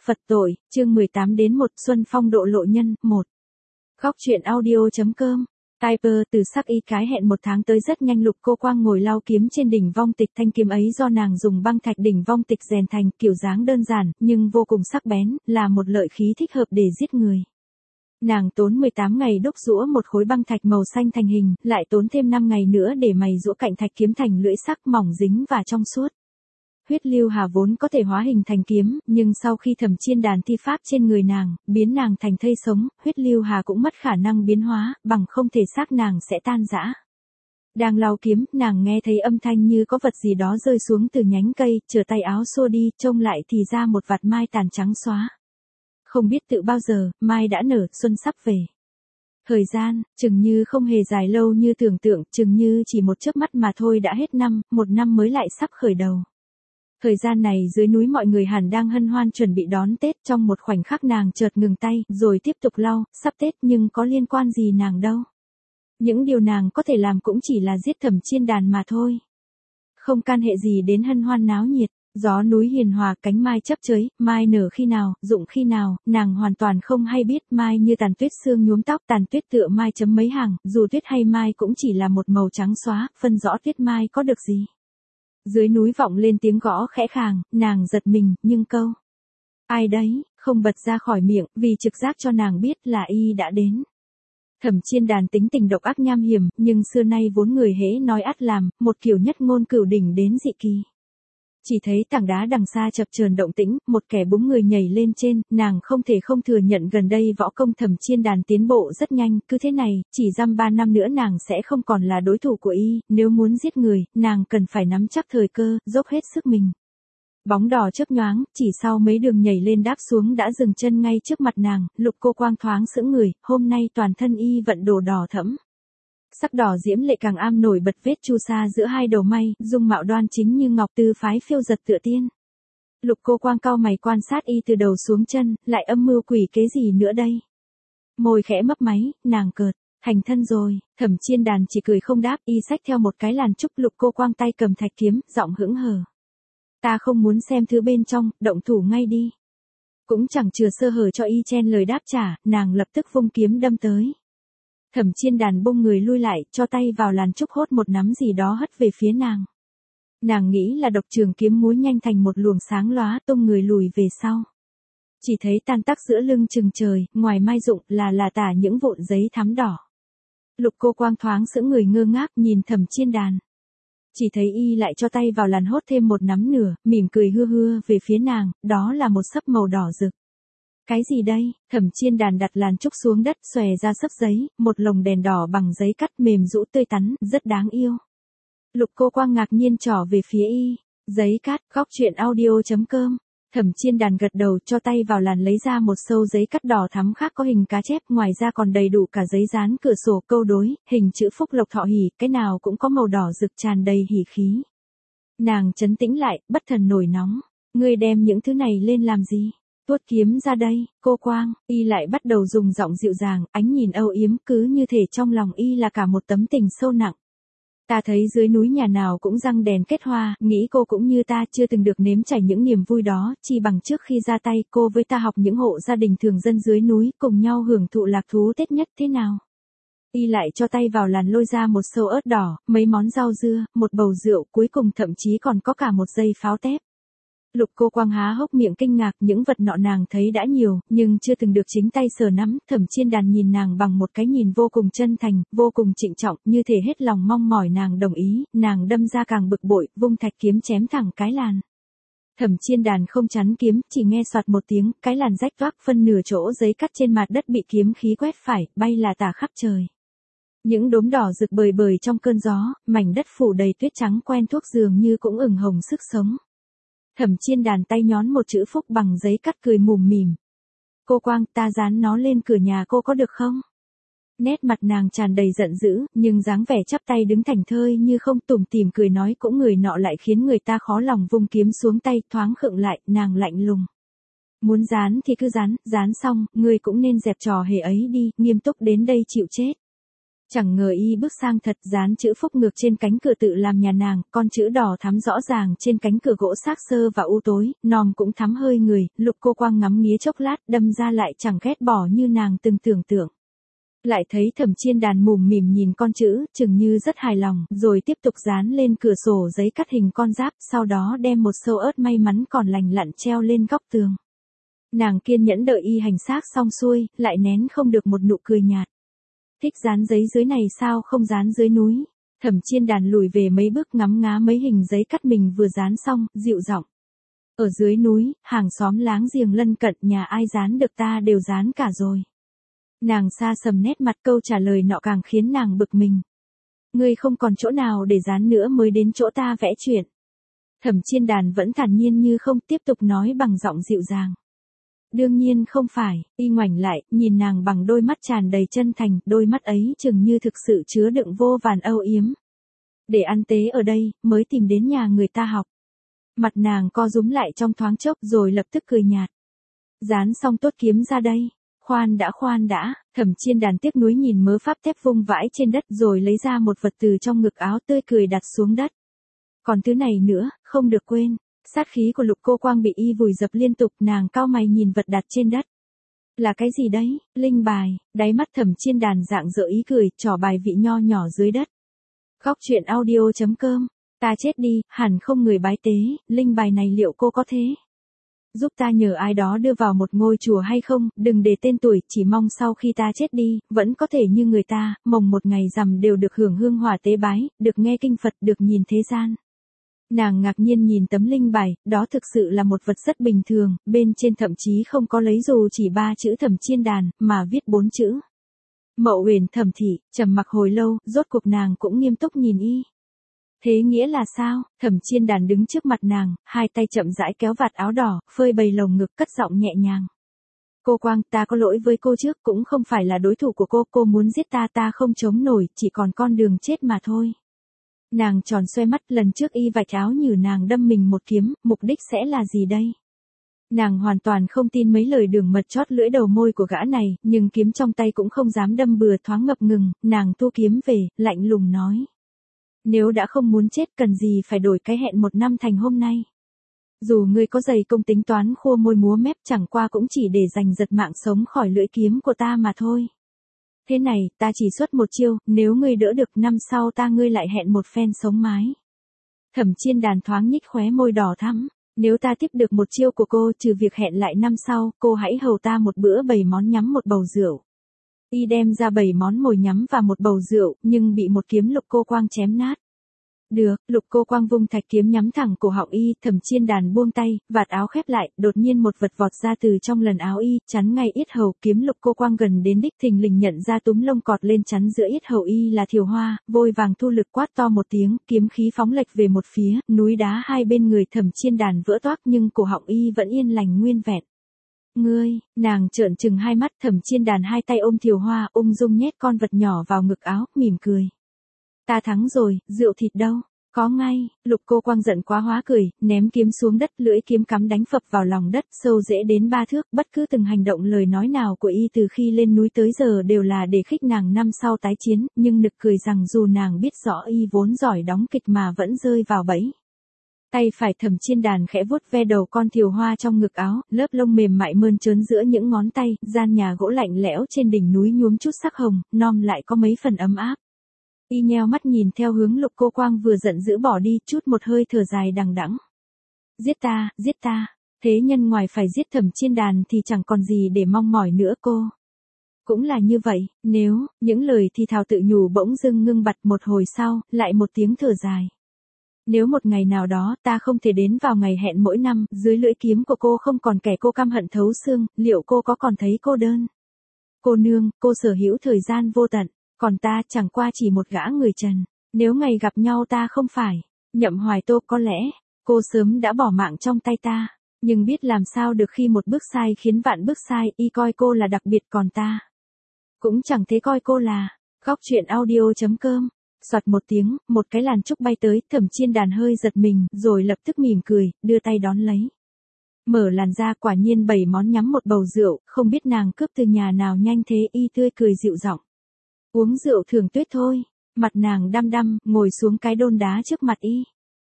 Phật tội, chương 18 đến 1 Xuân Phong độ lộ nhân, 1. Góc truyện audio.com. Typer từ sắc y cái hẹn 1 tháng tới rất nhanh. Lục Cô Quang ngồi lau kiếm trên đỉnh vong tịch, thanh kiếm ấy do nàng dùng băng thạch đỉnh vong tịch rèn thành, kiểu dáng đơn giản, nhưng vô cùng sắc bén, là một lợi khí thích hợp để giết người. Nàng tốn 18 ngày đúc rũa một khối băng thạch màu xanh thành hình, lại tốn thêm 5 ngày nữa để mày rũa cạnh thạch kiếm thành lưỡi sắc mỏng dính và trong suốt. Huyết lưu hà vốn có thể hóa hình thành kiếm, nhưng sau khi Thẩm Chiên Đàn thi pháp trên người nàng, biến nàng thành thây sống, huyết lưu hà cũng mất khả năng biến hóa, bằng không thể xác nàng sẽ tan rã. Đang lau kiếm, nàng nghe thấy âm thanh như có vật gì đó rơi xuống từ nhánh cây, trở tay áo xô đi, trông lại thì ra một vạt mai tàn trắng xóa. Không biết tự bao giờ, mai đã nở, xuân sắp về. Thời gian, chừng như không hề dài lâu như tưởng tượng, chừng như chỉ một chớp mắt mà thôi đã hết năm, một năm mới lại sắp khởi đầu. Thời gian này dưới núi mọi người hẳn đang hân hoan chuẩn bị đón Tết, trong một khoảnh khắc nàng chợt ngừng tay, rồi tiếp tục lau, sắp Tết nhưng có liên quan gì nàng đâu. Những điều nàng có thể làm cũng chỉ là giết Thẩm Chiên Đàn mà thôi. Không can hệ gì đến hân hoan náo nhiệt, gió núi hiền hòa, cánh mai chớp chới, mai nở khi nào, rụng khi nào, nàng hoàn toàn không hay biết. Mai như tàn tuyết sương nhuốm tóc, tàn tuyết tựa mai chấm mấy hàng, dù tuyết hay mai cũng chỉ là một màu trắng xóa, phân rõ tuyết mai có được gì. Dưới núi vọng lên tiếng gõ khẽ khàng, nàng giật mình, nhưng câu ai đấy, không bật ra khỏi miệng, vì trực giác cho nàng biết là y đã đến. Thẩm Chiên Đàn tính tình độc ác nham hiểm, nhưng xưa nay vốn người hễ nói ắt làm, một kiểu nhất ngôn cửu đỉnh đến dị kỳ. Chỉ thấy tảng đá đằng xa chập chờn động tĩnh, một kẻ búng người nhảy lên trên, nàng không thể không thừa nhận gần đây võ công Thẩm Chiên Đàn tiến bộ rất nhanh, cứ thế này, chỉ dăm 3 năm nữa nàng sẽ không còn là đối thủ của y, nếu muốn giết người, nàng cần phải nắm chắc thời cơ, dốc hết sức mình. Bóng đỏ chớp nhoáng, chỉ sau mấy đường nhảy lên đáp xuống đã dừng chân ngay trước mặt nàng. Lục Cô Quang thoáng sững người, hôm nay toàn thân y vận đồ đỏ thẫm. Sắc đỏ diễm lệ càng am nổi bật vết chu sa giữa hai đầu may, dung mạo đoan chính như ngọc, tư phái phiêu giật tựa tiên. Lục Cô Quang cau mày quan sát y từ đầu xuống chân, lại âm mưu quỷ kế gì nữa đây? Môi khẽ mấp máy, nàng cợt, thành thân rồi. Thẩm Chiên Đàn chỉ cười không đáp, y xách theo một cái làn trúc. Lục Cô Quang tay cầm thạch kiếm, giọng hững hờ. Ta không muốn xem thứ bên trong, động thủ ngay đi. Cũng chẳng chừa sơ hở cho y chen lời đáp trả, nàng lập tức vung kiếm đâm tới. Thẩm Chiên Đàn bông người lui lại, cho tay vào làn trúc hốt một nắm gì đó hất về phía nàng. Nàng nghĩ là độc trường kiếm múa nhanh thành một luồng sáng lóa, tung người lùi về sau. Chỉ thấy tan tác giữa lưng chừng trời, ngoài mai rụng là tả những vụn giấy thắm đỏ. Lục Cô Quang thoáng sững người ngơ ngác nhìn Thẩm Chiên Đàn. Chỉ thấy y lại cho tay vào làn hốt thêm một nắm nửa, mỉm cười hưa hưa về phía nàng, đó là một sấp màu đỏ rực. Cái gì đây? Thẩm Chiên Đàn đặt làn trúc xuống đất, xòe ra sấp giấy, một lồng đèn đỏ bằng giấy cắt mềm rũ tươi tắn, rất đáng yêu. Lục Cô Quang ngạc nhiên trỏ về phía y. Giấy cắt, góc truyện audio.com. Thẩm Chiên Đàn gật đầu, cho tay vào làn lấy ra một sâu giấy cắt đỏ thắm khác có hình cá chép, ngoài ra còn đầy đủ cả giấy dán cửa sổ, câu đối, hình chữ phúc lộc thọ hỷ, cái nào cũng có màu đỏ rực tràn đầy hỉ khí. Nàng trấn tĩnh lại, bất thần nổi nóng. Ngươi đem những thứ này lên làm gì? Tuốt kiếm ra đây, Cô Quang. Y lại bắt đầu dùng giọng dịu dàng, ánh nhìn âu yếm, cứ như thể trong lòng y là cả một tấm tình sâu nặng. Ta thấy dưới núi nhà nào cũng răng đèn kết hoa, nghĩ cô cũng như ta chưa từng được nếm trải những niềm vui đó, chi bằng trước khi ra tay cô với ta học những hộ gia đình thường dân dưới núi, cùng nhau hưởng thụ lạc thú Tết nhất thế nào. Y lại cho tay vào làn lôi ra một sâu ớt đỏ, mấy món rau dưa, một bầu rượu, cuối cùng thậm chí còn có cả một dây pháo tép. Lục Cô Quang há hốc miệng kinh ngạc, những vật nọ nàng thấy đã nhiều, nhưng chưa từng được chính tay sờ nắm. Thẩm Chiên Đàn nhìn nàng bằng một cái nhìn vô cùng chân thành, vô cùng trịnh trọng, như thể hết lòng mong mỏi nàng đồng ý. Nàng đâm ra càng bực bội, vung thạch kiếm chém thẳng cái làn. Thẩm Chiên Đàn không chắn kiếm, chỉ nghe soạt một tiếng, cái làn rách toác, phân nửa chỗ giấy cắt trên mặt đất bị kiếm khí quét phải, bay là tả khắp trời. Những đốm đỏ rực bời bời trong cơn gió, mảnh đất phủ đầy tuyết trắng quen thuộc dường như cũng ửng hồng sức sống. Thẩm Chiên Đàn tay nhón một chữ phúc bằng giấy cắt, cười mùm mỉm. Cô Quang, ta dán nó lên cửa nhà cô có được không? Nét mặt nàng tràn đầy giận dữ, nhưng dáng vẻ chắp tay đứng thảnh thơi như không, tủm tỉm cười nói cũng người nọ lại khiến người ta khó lòng. Vung kiếm xuống tay, thoáng khựng lại, nàng lạnh lùng. Muốn dán thì cứ dán, dán xong, ngươi cũng nên dẹp trò hề ấy đi, nghiêm túc đến đây chịu chết. Chẳng ngờ y bước sang thật, dán chữ phúc ngược trên cánh cửa tự làm nhà nàng, con chữ đỏ thắm rõ ràng trên cánh cửa gỗ xác xơ và u tối, nòm cũng thắm hơi người, Lục Cô Quang ngắm nghía chốc lát, đâm ra lại chẳng ghét bỏ như nàng từng tưởng tượng. Lại thấy Thẩm Chiên Đàn mủm mỉm nhìn con chữ, chừng như rất hài lòng, rồi tiếp tục dán lên cửa sổ giấy cắt hình con giáp, sau đó đem một sâu ớt may mắn còn lành lặn treo lên góc tường. Nàng kiên nhẫn đợi y hành xác xong xuôi, lại nén không được một nụ cười nhạt. Thích dán giấy dưới này sao không dán dưới núi? Thẩm Chiên Đàn lùi về mấy bước ngắm ngá mấy hình giấy cắt mình vừa dán xong, dịu giọng. Ở dưới núi, hàng xóm láng giềng lân cận nhà ai dán được ta đều dán cả rồi. Nàng xa sầm nét mặt, câu trả lời nọ càng khiến nàng bực mình. Ngươi không còn chỗ nào để dán nữa mới đến chỗ ta vẽ chuyện. Thẩm Chiên Đàn vẫn thản nhiên như không, tiếp tục nói bằng giọng dịu dàng. Đương nhiên không phải, y ngoảnh lại, nhìn nàng bằng đôi mắt tràn đầy chân thành, đôi mắt ấy chừng như thực sự chứa đựng vô vàn âu yếm. Để ăn tế ở đây, mới tìm đến nhà người ta học. Mặt nàng co rúm lại trong thoáng chốc rồi lập tức cười nhạt. Dán xong tốt kiếm ra đây. Khoan đã, Thẩm Chiên Đàn tiếc nuối nhìn mớ pháp thép vung vãi trên đất rồi lấy ra một vật từ trong ngực áo, tươi cười đặt xuống đất. Còn thứ này nữa, không được quên. Sát khí của Lục Cô Quang bị y vùi dập liên tục, nàng cau mày nhìn vật đặt trên đất. Là cái gì đấy? Linh bài. Đáy mắt Thẩm Chiên Đàn rạng rỡ ý cười, trỏ bài vị nho nhỏ dưới đất. Góc truyện audio.com. Ta chết đi, hẳn không người bái tế, linh bài này liệu cô có thế? Giúp ta nhờ ai đó đưa vào một ngôi chùa hay không, đừng để tên tuổi, chỉ mong sau khi ta chết đi, vẫn có thể như người ta, mồng một ngày rằm đều được hưởng hương hỏa tế bái, được nghe kinh Phật, được nhìn thế gian. Nàng ngạc nhiên nhìn tấm linh bài, đó thực sự là một vật rất bình thường, bên trên thậm chí không có lấy dù chỉ 3 chữ Thẩm Chiên Đàn, mà viết 4 chữ. Mậu Uyển Thẩm thị, trầm mặc hồi lâu, rốt cuộc nàng cũng nghiêm túc nhìn y. Thế nghĩa là sao? Thẩm Chiên Đàn đứng trước mặt nàng, hai tay chậm rãi kéo vạt áo đỏ, phơi bày lồng ngực, cất giọng nhẹ nhàng. Cô Quang, ta có lỗi với cô trước, cũng không phải là đối thủ của cô muốn giết ta không chống nổi, chỉ còn con đường chết mà thôi. Nàng tròn xoe mắt, lần trước y vạch áo nhử nàng đâm mình một kiếm, mục đích sẽ là gì đây? Nàng hoàn toàn không tin mấy lời đường mật chót lưỡi đầu môi của gã này, nhưng kiếm trong tay cũng không dám đâm bừa, thoáng ngập ngừng, nàng thu kiếm về, lạnh lùng nói. Nếu đã không muốn chết cần gì phải đổi cái hẹn 1 năm thành hôm nay. Dù ngươi có dày công tính toán khua môi múa mép, chẳng qua cũng chỉ để giành giật mạng sống khỏi lưỡi kiếm của ta mà thôi. Thế này, ta chỉ xuất một chiêu, nếu ngươi đỡ được năm sau ngươi lại hẹn một phen sống mái. Thẩm Chiên Đàn thoáng nhích khóe môi đỏ thắm. Nếu ta tiếp được một chiêu của cô, trừ việc hẹn lại năm sau, cô hãy hầu ta một bữa 7 món nhắm một bầu rượu. Y đem ra 7 món mồi nhắm và một bầu rượu, nhưng bị một kiếm Lục Cô Quang chém nát. Được, Lục Cô Quang vung thạch kiếm nhắm thẳng cổ họng y, Thẩm Chiên Đàn buông tay, vạt áo khép lại, đột nhiên một vật vọt ra từ trong lần áo y, chắn ngay yết hầu, kiếm Lục Cô Quang gần đến đích thình lình nhận ra túm lông cọt lên chắn giữa yết hầu y là Thiều Hoa, vôi vàng thu lực quát to một tiếng, kiếm khí phóng lệch về một phía, núi đá hai bên người Thẩm Chiên Đàn vỡ toác nhưng cổ họng y vẫn yên lành nguyên vẹn. Ngươi, nàng trợn trừng hai mắt, Thẩm Chiên Đàn hai tay ôm Thiều Hoa, ung dung nhét con vật nhỏ vào ngực áo, mỉm cười. Ta thắng rồi, rượu thịt đâu? Có ngay, Lục Cô Quang giận quá hóa cười, ném kiếm xuống đất, lưỡi kiếm cắm đánh phập vào lòng đất, sâu rễ đến 3 thước, bất cứ từng hành động lời nói nào của y từ khi lên núi tới giờ đều là để khích nàng năm sau tái chiến, nhưng nực cười rằng dù nàng biết rõ y vốn giỏi đóng kịch mà vẫn rơi vào bẫy. Tay phải Thẩm Chiên Đàn khẽ vuốt ve đầu con Thiều Hoa trong ngực áo, lớp lông mềm mại mơn trớn giữa những ngón tay, gian nhà gỗ lạnh lẽo trên đỉnh núi nhuốm chút sắc hồng, nom lại có mấy phần ấm áp. Y nheo mắt nhìn theo hướng Lục Cô Quang vừa giận dữ bỏ đi, chút một hơi thở dài đằng đẵng. Giết ta, thế nhân ngoài phải giết Thẩm Chiên Đàn thì chẳng còn gì để mong mỏi nữa cô. Cũng là như vậy, nếu, những lời thì thào tự nhủ bỗng dưng ngưng bặt, một hồi sau, lại một tiếng thở dài. Nếu một ngày nào đó ta không thể đến vào ngày hẹn mỗi năm, dưới lưỡi kiếm của cô không còn kẻ cô căm hận thấu xương, liệu cô có còn thấy cô đơn? Cô nương, cô sở hữu thời gian vô tận, còn ta chẳng qua chỉ một gã người trần. Nếu ngày gặp nhau ta không phải Nhậm Hoài Tô, có lẽ cô sớm đã bỏ mạng trong tay ta, nhưng biết làm sao được khi một bước sai khiến vạn bước sai, y coi cô là đặc biệt còn ta cũng chẳng thế coi cô là. Góc truyện audio.com. Soạt một tiếng, một cái làn trúc bay tới, Thẩm Chiên Đàn hơi giật mình, rồi lập tức mỉm cười, đưa tay đón lấy. Mở làn ra, quả nhiên 7 món nhắm một bầu rượu, không biết nàng cướp từ nhà nào nhanh thế, y tươi cười dịu giọng. Uống rượu thường tuyết thôi. Mặt nàng đăm đăm, ngồi xuống cái đôn đá trước mặt y.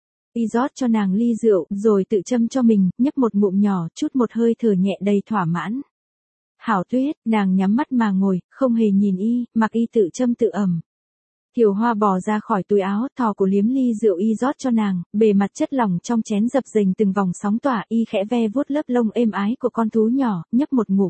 Y rót cho nàng ly rượu, rồi tự châm cho mình, nhấp một ngụm nhỏ, chút một hơi thở nhẹ đầy thỏa mãn. Hảo Tuyết, nàng nhắm mắt mà ngồi, không hề nhìn y, mặc y tự châm tự ẩm. Thiều Hoa bò ra khỏi túi áo, thò cổ liếm ly rượu y rót cho nàng, bề mặt chất lỏng trong chén dập dềnh từng vòng sóng tỏa, y khẽ ve vuốt lớp lông êm ái của con thú nhỏ, nhấp một ngụm.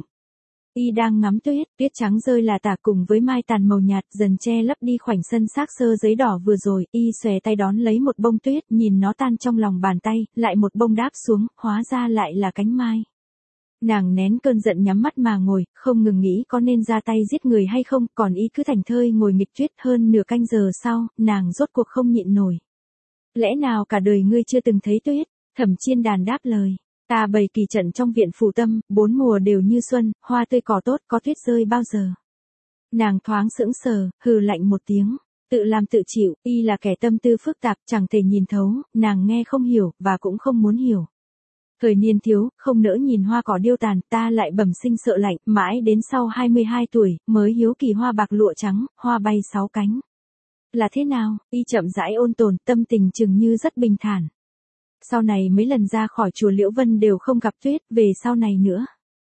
Y đang ngắm tuyết, tuyết trắng rơi là tả cùng với mai tàn màu nhạt dần che lấp đi khoảnh sân xác sơ giấy đỏ vừa rồi, y xòe tay đón lấy một bông tuyết, nhìn nó tan trong lòng bàn tay, lại một bông đáp xuống, hóa ra lại là cánh mai. Nàng nén cơn giận nhắm mắt mà ngồi, không ngừng nghĩ có nên ra tay giết người hay không, còn y cứ thảnh thơi ngồi nghịch tuyết. Hơn nửa canh giờ sau, nàng rốt cuộc không nhịn nổi. Lẽ nào cả đời ngươi chưa từng thấy tuyết? Thẩm Chiên Đàn đáp lời. Ta bày kỳ trận trong viện phủ tâm, 4 mùa đều như xuân, hoa tươi cỏ tốt, có tuyết rơi bao giờ. Nàng thoáng sững sờ, hừ lạnh một tiếng. Tự làm tự chịu, y là kẻ tâm tư phức tạp, chẳng thể nhìn thấu, nàng nghe không hiểu, và cũng không muốn hiểu. Thời niên thiếu, không nỡ nhìn hoa cỏ điêu tàn, ta lại bẩm sinh sợ lạnh, mãi đến sau 22 tuổi, mới hiếu kỳ hoa bạc lụa trắng, hoa bay 6 cánh. Là thế nào? Y chậm rãi ôn tồn, tâm tình chừng như rất bình thản. Sau này mấy lần ra khỏi chùa Liễu Vân đều không gặp tuyết, về sau này nữa.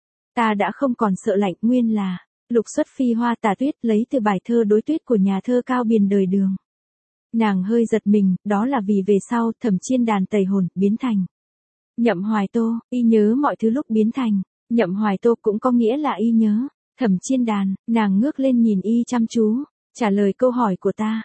Ta đã không còn sợ lạnh, nguyên là, lục xuất phi hoa tả tuyết lấy từ bài thơ đối tuyết của nhà thơ Cao Biền đời Đường. Nàng hơi giật mình, đó là vì về sau, Thẩm Chiên Đàn tẩy hồn, biến thành. Nhậm Hoài Tô, y nhớ mọi thứ lúc biến thành. Nhậm Hoài Tô cũng có nghĩa là y nhớ. Thẩm Chiên Đàn, nàng ngước lên nhìn y chăm chú, trả lời câu hỏi của ta.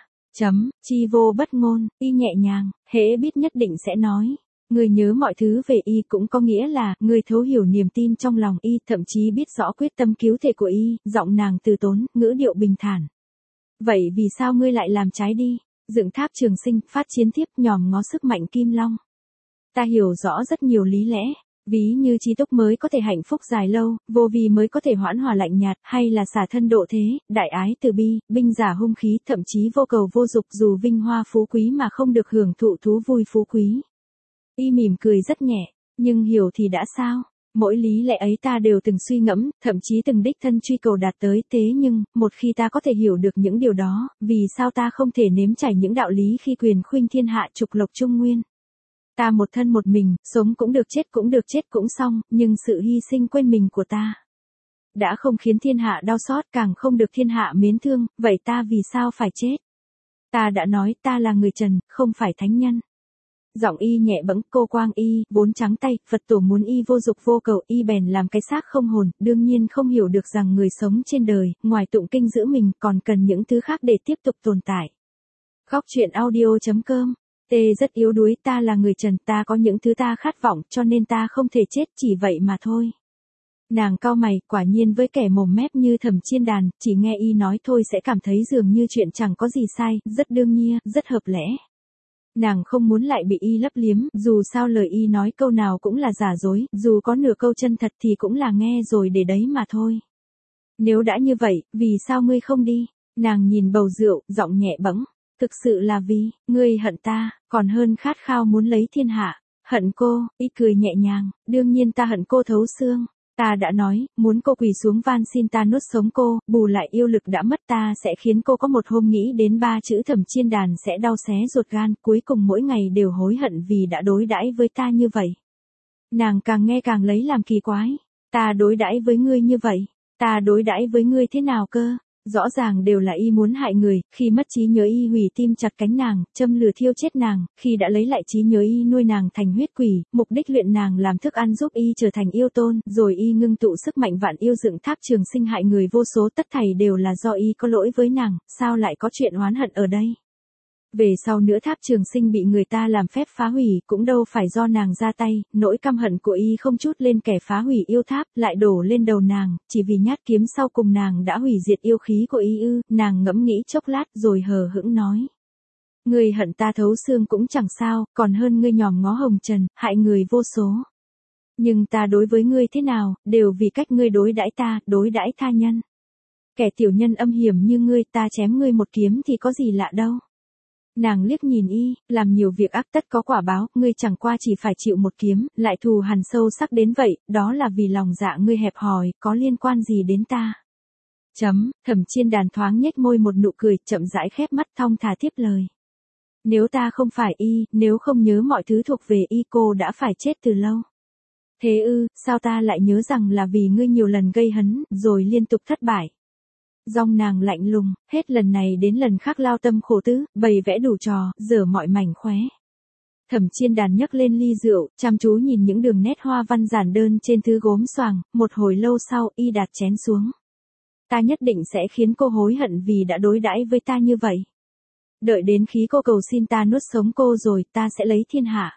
Chi vô bất ngôn, y nhẹ nhàng, hễ biết nhất định sẽ nói. Người nhớ mọi thứ về y cũng có nghĩa là, người thấu hiểu niềm tin trong lòng y, thậm chí biết rõ quyết tâm cứu thể của y, giọng nàng từ tốn, ngữ điệu bình thản. Vậy vì sao ngươi lại làm trái đi? Dựng tháp trường sinh, phát chiến thiếp, nhòm ngó sức mạnh kim long. Ta hiểu rõ rất nhiều lý lẽ, ví như trí túc mới có thể hạnh phúc dài lâu, vô vi mới có thể hoãn hòa lạnh nhạt, hay là xả thân độ thế, đại ái từ bi, binh giả hung khí, thậm chí vô cầu vô dục dù vinh hoa phú quý mà không được hưởng thụ thú vui phú quý. Y mỉm cười rất nhẹ, nhưng hiểu thì đã sao? Mỗi lý lẽ ấy ta đều từng suy ngẫm, thậm chí từng đích thân truy cầu đạt tới, thế nhưng, một khi ta có thể hiểu được những điều đó, vì sao ta không thể nếm trải những đạo lý khi quyền khuynh thiên hạ trục lộc trung nguyên? Ta một thân một mình, sống cũng được chết cũng xong, nhưng sự hy sinh quên mình của ta đã không khiến thiên hạ đau xót, càng không được thiên hạ mến thương, vậy ta vì sao phải chết? Ta đã nói ta là người trần, không phải thánh nhân. Giọng y nhẹ bẫng, cô quang y, vốn trắng tay, Phật tổ muốn y vô dục vô cầu, y bèn làm cái xác không hồn, đương nhiên không hiểu được rằng người sống trên đời, ngoài tụng kinh giữ mình, còn cần những thứ khác để tiếp tục tồn tại. Góc truyện audio.com. Tê rất yếu đuối, ta là người trần, ta có những thứ ta khát vọng, cho nên ta không thể chết, chỉ vậy mà thôi. Nàng cau mày, quả nhiên với kẻ mồm mép như Thẩm Chiên Đàn, chỉ nghe y nói thôi sẽ cảm thấy dường như chuyện chẳng có gì sai, rất đương nhiên, rất hợp lẽ. Nàng không muốn lại bị y lấp liếm, dù sao lời y nói câu nào cũng là giả dối, dù có nửa câu chân thật thì cũng là nghe rồi để đấy mà thôi. Nếu đã như vậy, vì sao ngươi không đi? Nàng nhìn bầu rượu, giọng nhẹ bẫng. Thực sự là vì, ngươi hận ta, còn hơn khát khao muốn lấy thiên hạ. Hận cô, y cười nhẹ nhàng, đương nhiên ta hận cô thấu xương. Ta đã nói, muốn cô quỳ xuống van xin ta nuốt sống cô, bù lại yêu lực đã mất ta sẽ khiến cô có một hôm nghĩ đến 3 chữ Thẩm Chiên Đàn sẽ đau xé ruột gan, cuối cùng mỗi ngày đều hối hận vì đã đối đãi với ta như vậy. Nàng càng nghe càng lấy làm kỳ quái. Ta đối đãi với ngươi như vậy, ta đối đãi với ngươi thế nào cơ? Rõ ràng đều là y muốn hại người, khi mất trí nhớ y hủy tim chặt cánh nàng, châm lửa thiêu chết nàng, khi đã lấy lại trí nhớ y nuôi nàng thành huyết quỷ, mục đích luyện nàng làm thức ăn giúp y trở thành yêu tôn, rồi y ngưng tụ sức mạnh vạn yêu dựng tháp trường sinh hại người vô số, tất thảy đều là do y có lỗi với nàng, sao lại có chuyện oán hận ở đây? Về sau nữa tháp trường sinh bị người ta làm phép phá hủy, cũng đâu phải do nàng ra tay, nỗi căm hận của y không chút lên kẻ phá hủy yêu tháp, lại đổ lên đầu nàng, chỉ vì nhát kiếm sau cùng nàng đã hủy diệt yêu khí của y ư, nàng ngẫm nghĩ chốc lát rồi hờ hững nói. Ngươi hận ta thấu xương cũng chẳng sao, còn hơn ngươi nhòm ngó hồng trần, hại người vô số. Nhưng ta đối với ngươi thế nào, đều vì cách ngươi đối đãi ta, đối đãi tha nhân. Kẻ tiểu nhân âm hiểm như ngươi, ta chém ngươi một kiếm thì có gì lạ đâu. Nàng liếc nhìn y, làm nhiều việc ác tất có quả báo, ngươi chẳng qua chỉ phải chịu một kiếm, lại thù hằn sâu sắc đến vậy, đó là vì lòng dạ ngươi hẹp hòi, có liên quan gì đến ta? Thẩm Chiên Đàn thoáng nhếch môi một nụ cười, chậm rãi khép mắt thong thả tiếp lời. Nếu ta không phải y, nếu không nhớ mọi thứ thuộc về y cô đã phải chết từ lâu. Thế ư, sao ta lại nhớ rằng là vì ngươi nhiều lần gây hấn, rồi liên tục thất bại. Giọng nàng lạnh lùng, hết lần này đến lần khác lao tâm khổ tứ, bày vẽ đủ trò, dở mọi mảnh khóe. Thẩm Chiên Đàn nhấc lên ly rượu, chăm chú nhìn những đường nét hoa văn giản đơn trên thứ gốm xoàng, một hồi lâu sau, y đặt chén xuống. Ta nhất định sẽ khiến cô hối hận vì đã đối đãi với ta như vậy. Đợi đến khi cô cầu xin ta nuốt sống cô rồi, ta sẽ lấy thiên hạ.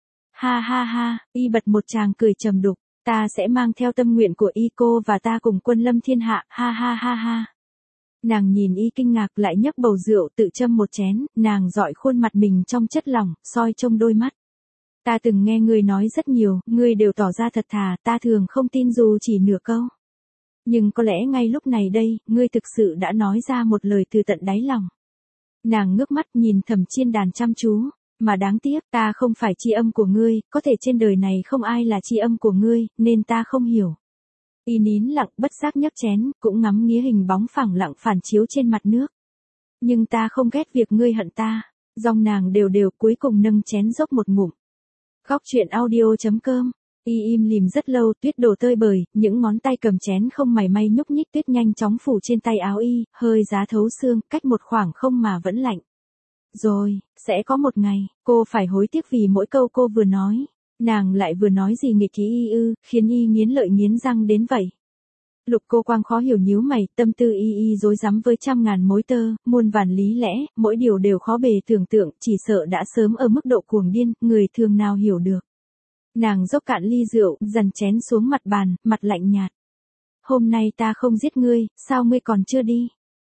Ha ha ha, y bật một tràng cười trầm đục, ta sẽ mang theo tâm nguyện của y cô và ta cùng quân lâm thiên hạ, ha ha ha ha. Nàng nhìn y kinh ngạc lại nhấc bầu rượu tự châm một chén, nàng dọi khuôn mặt mình trong chất lỏng, soi trong đôi mắt. Ta từng nghe ngươi nói rất nhiều, ngươi đều tỏ ra thật thà, ta thường không tin dù chỉ nửa câu. Nhưng có lẽ ngay lúc này đây, ngươi thực sự đã nói ra một lời từ tận đáy lòng. Nàng ngước mắt nhìn Thẩm Chiên Đàn chăm chú, mà đáng tiếc, ta không phải tri âm của ngươi, có thể trên đời này không ai là tri âm của ngươi, nên ta không hiểu. Y nín lặng bất giác nhấc chén, cũng ngắm nghía hình bóng phẳng lặng phản chiếu trên mặt nước. Nhưng ta không ghét việc ngươi hận ta. Dòng nàng đều đều cuối cùng nâng chén dốc một ngụm. Góc truyện audio.com. Y im lìm rất lâu, tuyết đổ tơi bời, những ngón tay cầm chén không mảy may nhúc nhích, tuyết nhanh chóng phủ trên tay áo y, hơi giá thấu xương, cách một khoảng không mà vẫn lạnh. Rồi, sẽ có một ngày, cô phải hối tiếc vì mỗi câu cô vừa nói. Nàng lại vừa nói gì nghịch ý y ư, khiến y nghiến lợi nghiến răng đến vậy. Lục Cô Quang khó hiểu nhíu mày, tâm tư y rối rắm với trăm ngàn mối tơ, muôn vàn lý lẽ, mỗi điều đều khó bề tưởng tượng, chỉ sợ đã sớm ở mức độ cuồng điên, người thường nào hiểu được. Nàng dốc cạn ly rượu, dằn chén xuống mặt bàn, mặt lạnh nhạt. Hôm nay ta không giết ngươi, sao ngươi còn chưa đi?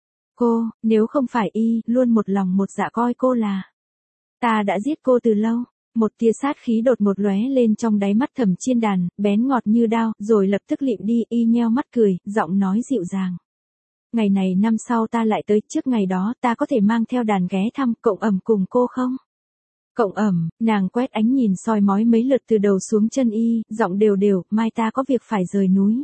Cô, nếu không phải y, luôn một lòng một dạ coi cô là. Ta đã giết cô từ lâu. Một tia sát khí đột một lóe lên trong đáy mắt Thẩm Chiên Đàn, bén ngọt như đao, rồi lập tức lịm đi, y nheo mắt cười, giọng nói dịu dàng. Ngày này năm sau ta lại tới, trước ngày đó ta có thể mang theo đàn ghé thăm, Cộng Ẩm cùng cô không? Cộng Ẩm, nàng quét ánh nhìn soi mói mấy lượt từ đầu xuống chân y, giọng đều đều, mai ta có việc phải rời núi.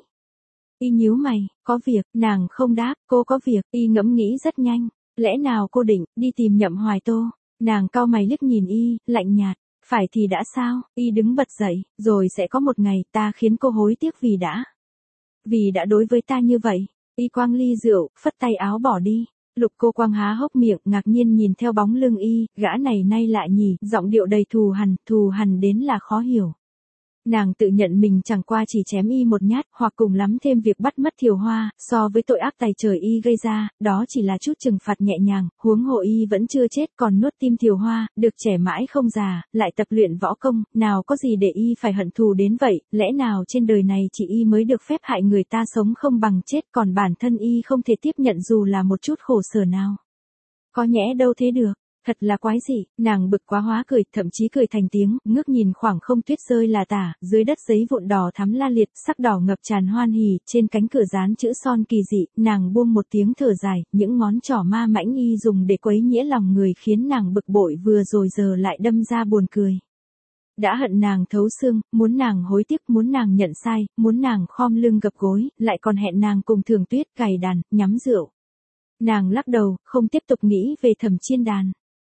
Y nhíu mày, có việc, nàng không đáp, cô có việc, y ngẫm nghĩ rất nhanh, lẽ nào cô định, đi tìm Nhậm Hoài Tô? Nàng cau mày liếc nhìn y, lạnh nhạt. Phải thì đã sao, y đứng bật dậy, rồi sẽ có một ngày ta khiến cô hối tiếc vì đã đối với ta như vậy. Y quang ly rượu, phất tay áo bỏ đi. Lục Cô Quang há hốc miệng, ngạc nhiên nhìn theo bóng lưng y, gã này nay lạ nhỉ, giọng điệu đầy thù hằn đến là khó hiểu. Nàng tự nhận mình chẳng qua chỉ chém y một nhát, hoặc cùng lắm thêm việc bắt mất Thiều Hoa, so với tội ác tày trời y gây ra, đó chỉ là chút trừng phạt nhẹ nhàng, huống hồ y vẫn chưa chết còn nuốt tim Thiều Hoa, được trẻ mãi không già, lại tập luyện võ công, nào có gì để y phải hận thù đến vậy, lẽ nào trên đời này chỉ y mới được phép hại người ta sống không bằng chết, còn bản thân y không thể tiếp nhận dù là một chút khổ sở nào. Có nhẽ đâu thế được. Thật là quái dị, nàng bực quá hóa cười, thậm chí cười thành tiếng, ngước nhìn khoảng không tuyết rơi là tả, dưới đất giấy vụn đỏ thắm la liệt, sắc đỏ ngập tràn hoan hỉ, trên cánh cửa dán chữ son kỳ dị, nàng buông một tiếng thở dài, những ngón trỏ ma mãnh y dùng để quấy nhiễu lòng người khiến nàng bực bội vừa rồi giờ lại đâm ra buồn cười. Đã hận nàng thấu xương, muốn nàng hối tiếc, muốn nàng nhận sai, muốn nàng khom lưng gập gối, lại còn hẹn nàng cùng Thường Tuyết cày đàn, nhắm rượu. Nàng lắc đầu, không tiếp tục nghĩ về Thẩm Chiên Đàn.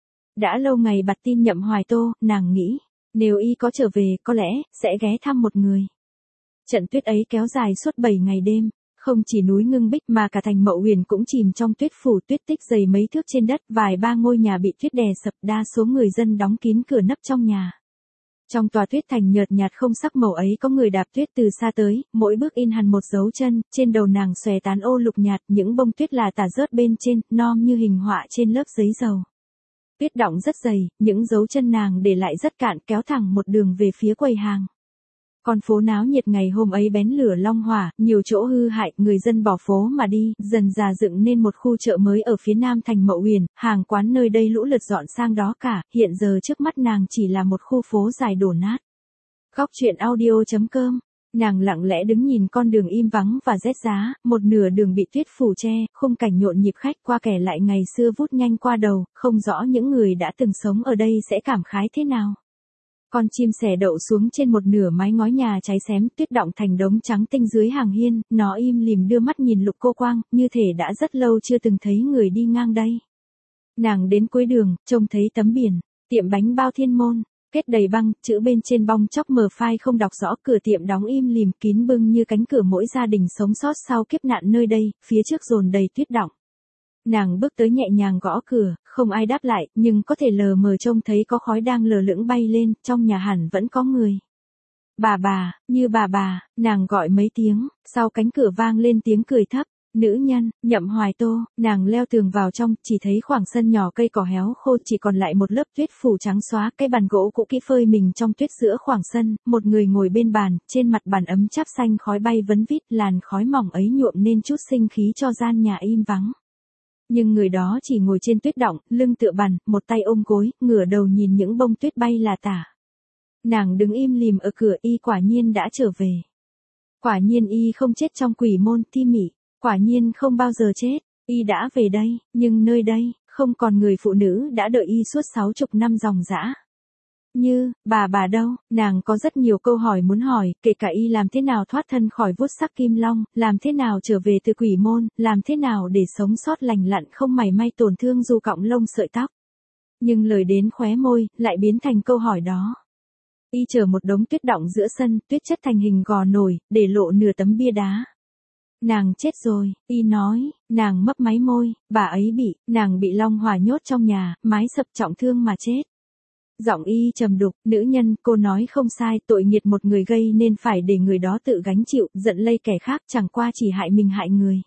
Đã lâu ngày bặt tin Nhậm Hoài Tô, nàng nghĩ, nếu y có trở về, có lẽ, sẽ ghé thăm một người. Trận tuyết ấy kéo dài suốt 7 ngày đêm, không chỉ núi Ngưng Bích mà cả thành Mậu Huyền cũng chìm trong tuyết phủ, tuyết tích dày mấy thước trên đất, vài ba ngôi nhà bị tuyết đè sập, đa số người dân đóng kín cửa nấp trong nhà. Trong tòa tuyết thành nhợt nhạt không sắc màu ấy có người đạp tuyết từ xa tới, mỗi bước in hằn một dấu chân, trên đầu nàng xòe tán ô lục nhạt, những bông tuyết là tả rớt bên trên, non như hình họa trên lớp giấy dầu. Tuyết đọng rất dày, những dấu chân nàng để lại rất cạn, kéo thẳng một đường về phía quầy hàng. Con phố náo nhiệt ngày hôm ấy bén lửa long hỏa, nhiều chỗ hư hại, người dân bỏ phố mà đi, dần dà dựng nên một khu chợ mới ở phía nam thành Mậu Huyền, hàng quán nơi đây lũ lượt dọn sang đó cả, hiện giờ trước mắt nàng chỉ là một khu phố dài đổ nát. Góc truyện audio.com. Nàng lặng lẽ đứng nhìn con đường im vắng và rét giá, một nửa đường bị tuyết phủ che, khung cảnh nhộn nhịp khách qua kẻ lại ngày xưa vút nhanh qua đầu, không rõ những người đã từng sống ở đây sẽ cảm khái thế nào. Con chim sẻ đậu xuống trên một nửa mái ngói nhà cháy xém, tuyết đọng thành đống trắng tinh dưới hàng hiên, nó im lìm đưa mắt nhìn Lục Cô Quang, như thể đã rất lâu chưa từng thấy người đi ngang đây. Nàng đến cuối đường, trông thấy tấm biển, tiệm bánh bao Thiên Môn, kết đầy băng, chữ bên trên bong chóc mờ phai không đọc rõ, cửa tiệm đóng im lìm kín bưng như cánh cửa mỗi gia đình sống sót sau kiếp nạn nơi đây, phía trước dồn đầy tuyết đọng. Nàng bước tới nhẹ nhàng gõ cửa, không ai đáp lại, nhưng có thể lờ mờ trông thấy có khói đang lờ lững bay lên, trong nhà hẳn vẫn có người. Bà, như bà, nàng gọi mấy tiếng, sau cánh cửa vang lên tiếng cười thấp. Nữ nhân, Nhậm Hoài Tô, nàng leo tường vào trong, chỉ thấy khoảng sân nhỏ cây cỏ héo khô chỉ còn lại một lớp tuyết phủ trắng xóa, cái bàn gỗ cũ kỹ phơi mình trong tuyết giữa khoảng sân, một người ngồi bên bàn, trên mặt bàn ấm cháp xanh khói bay vấn vít, làn khói mỏng ấy nhuộm nên chút sinh khí cho gian nhà im vắng. Nhưng người đó chỉ ngồi trên tuyết đọng, lưng tựa bàn, một tay ôm gối, ngửa đầu nhìn những bông tuyết bay là tả. Nàng đứng im lìm ở cửa, y quả nhiên đã trở về. Quả nhiên y không chết trong quỷ môn Thi Mị. Quả nhiên không bao giờ chết, y đã về đây, nhưng nơi đây, không còn người phụ nữ đã đợi y suốt 60 năm dòng dã. Như, bà đâu, nàng có rất nhiều câu hỏi muốn hỏi, kể cả y làm thế nào thoát thân khỏi vuốt sắc kim long, làm thế nào trở về từ quỷ môn, làm thế nào để sống sót lành lặn không mảy may tổn thương dù cọng lông sợi tóc. Nhưng lời đến khóe môi, lại biến thành câu hỏi đó. Y chờ một đống tuyết đọng giữa sân, tuyết chất thành hình gò nổi, để lộ nửa tấm bia đá. Nàng chết rồi, y nói, nàng mấp máy môi, bà ấy nàng bị Long Hỏa nhốt trong nhà, mái sập trọng thương mà chết. Giọng y trầm đục, nữ nhân, cô nói không sai, tội nghiệt một người gây nên phải để người đó tự gánh chịu, giận lây kẻ khác chẳng qua chỉ hại mình hại người.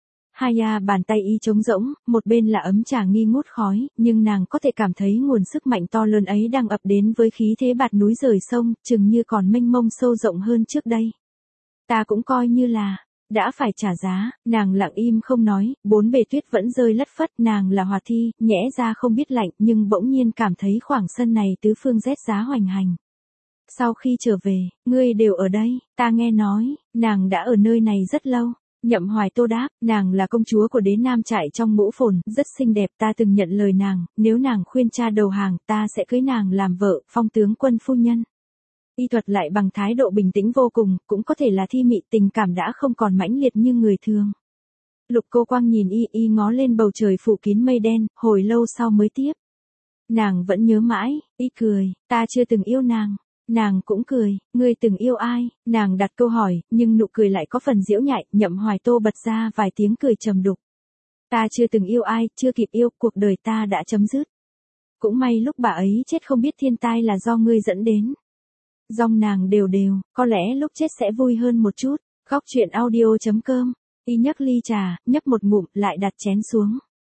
Bàn tay y trống rỗng, một bên là ấm trà nghi ngút khói, nhưng nàng có thể cảm thấy nguồn sức mạnh to lớn ấy đang ập đến với khí thế bạt núi rời sông, chừng như còn mênh mông sâu rộng hơn trước đây. Ta cũng coi như là đã phải trả giá, nàng lặng im không nói, bốn bề tuyết vẫn rơi lất phất, nàng là Hòa Thi, nhẽ ra không biết lạnh, nhưng bỗng nhiên cảm thấy khoảng sân này tứ phương rét giá hoành hành. Sau khi trở về, ngươi đều ở đây, ta nghe nói, nàng đã ở nơi này rất lâu. Nhậm Hoài Tô đáp, nàng là công chúa của đế nam trại trong Mũ Phồn, rất xinh đẹp, ta từng nhận lời nàng, nếu nàng khuyên cha đầu hàng, ta sẽ cưới nàng làm vợ, phong tướng quân phu nhân. Y thuật lại bằng thái độ bình tĩnh vô cùng, cũng có thể là Thi Mị, tình cảm đã không còn mãnh liệt như người thường. Lục Cô Quang nhìn y ngó lên bầu trời phủ kín mây đen, hồi lâu sau mới tiếp. Nàng vẫn nhớ mãi, y cười, ta chưa từng yêu nàng. Nàng cũng cười, ngươi từng yêu ai? Nàng đặt câu hỏi, nhưng nụ cười lại có phần giễu nhại, Nhậm Hoài Tô bật ra vài tiếng cười trầm đục. Ta chưa từng yêu ai, chưa kịp yêu, cuộc đời ta đã chấm dứt. Cũng may lúc bà ấy chết không biết thiên tai là do ngươi dẫn đến. Dòng nàng đều, có lẽ lúc chết sẽ vui hơn một chút. Góc truyện audio.com. Y nhấc ly trà, nhấp một ngụm, lại đặt chén xuống.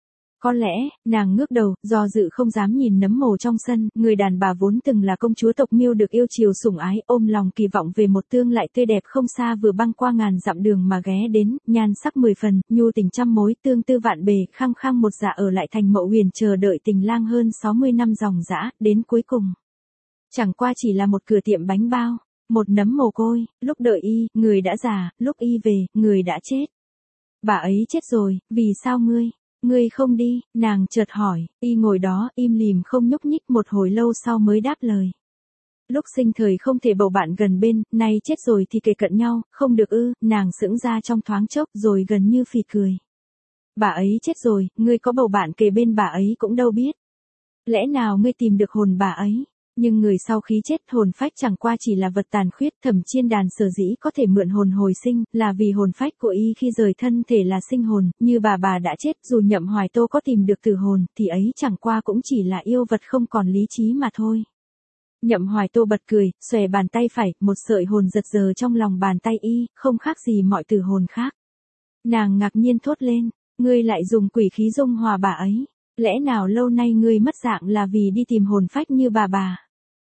Có lẽ, nàng ngước đầu, do dự không dám nhìn nấm mồ trong sân, người đàn bà vốn từng là công chúa tộc Miêu được yêu chiều sủng ái, ôm lòng kỳ vọng về một tương lai tươi đẹp không xa vừa băng qua ngàn dặm đường mà ghé đến, nhan sắc 10 phần, nhu tình trăm mối, tương tư vạn bề, khăng khăng một dạ ở lại thành Mậu Huyền chờ đợi tình lang hơn 60 năm dòng dã, đến cuối cùng. Chẳng qua chỉ là một cửa tiệm bánh bao, một nấm mồ côi, lúc đợi y, người đã già, lúc y về, người đã chết. Bà ấy chết rồi, vì sao ngươi không đi, nàng chợt hỏi, y ngồi đó, im lìm không nhúc nhích một hồi lâu sau mới đáp lời. Lúc sinh thời không thể bầu bạn gần bên, nay chết rồi thì kề cận nhau, không được ư, nàng sững ra trong thoáng chốc rồi gần như phì cười. Bà ấy chết rồi, ngươi có bầu bạn kề bên bà ấy cũng đâu biết. Lẽ nào ngươi tìm được hồn bà ấy? Nhưng người sau khi chết hồn phách chẳng qua chỉ là vật tàn khuyết, Thẩm Chiên Đàn sở dĩ có thể mượn hồn hồi sinh, là vì hồn phách của y khi rời thân thể là sinh hồn, như bà đã chết, dù Nhậm Hoài Tô có tìm được tử hồn, thì ấy chẳng qua cũng chỉ là yêu vật không còn lý trí mà thôi. Nhậm Hoài Tô bật cười, xòe bàn tay phải, một sợi hồn giật giờ trong lòng bàn tay y, không khác gì mọi tử hồn khác. Nàng ngạc nhiên thốt lên, ngươi lại dùng quỷ khí dung hòa bà ấy. Lẽ nào lâu nay ngươi mất dạng là vì đi tìm hồn phách như bà?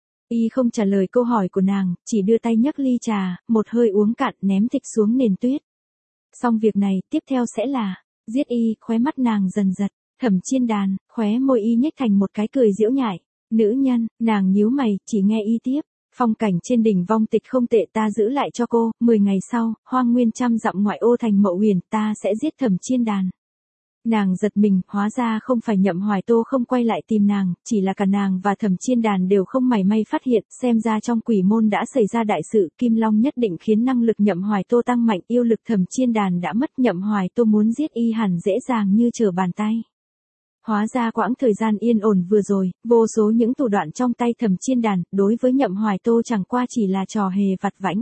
Y không trả lời câu hỏi của nàng, chỉ đưa tay nhấc ly trà, một hơi uống cạn ném thịch xuống nền tuyết. Xong việc này, tiếp theo sẽ là, giết y, khóe mắt nàng dần giật, Thẩm Chiên Đàn, khóe môi y nhếch thành một cái cười giễu nhại. Nữ nhân, nàng nhíu mày, chỉ nghe y tiếp. Phong cảnh trên đỉnh Vong Tịch không tệ, ta giữ lại cho cô, 10 ngày sau, hoang nguyên trăm dặm ngoại ô thành Mậu Huyền, ta sẽ giết Thẩm Chiên Đàn. Nàng giật mình, hóa ra không phải Nhậm Hoài Tô không quay lại tìm nàng, chỉ là cả nàng và Thẩm Chiên Đàn đều không mảy may phát hiện, xem ra trong quỷ môn đã xảy ra đại sự, Kim Long nhất định khiến năng lực Nhậm Hoài Tô tăng mạnh, yêu lực Thẩm Chiên Đàn đã mất, Nhậm Hoài Tô muốn giết y hẳn dễ dàng như trở bàn tay. Hóa ra quãng thời gian yên ổn vừa rồi, vô số những thủ đoạn trong tay Thẩm Chiên Đàn, đối với Nhậm Hoài Tô chẳng qua chỉ là trò hề vặt vãnh.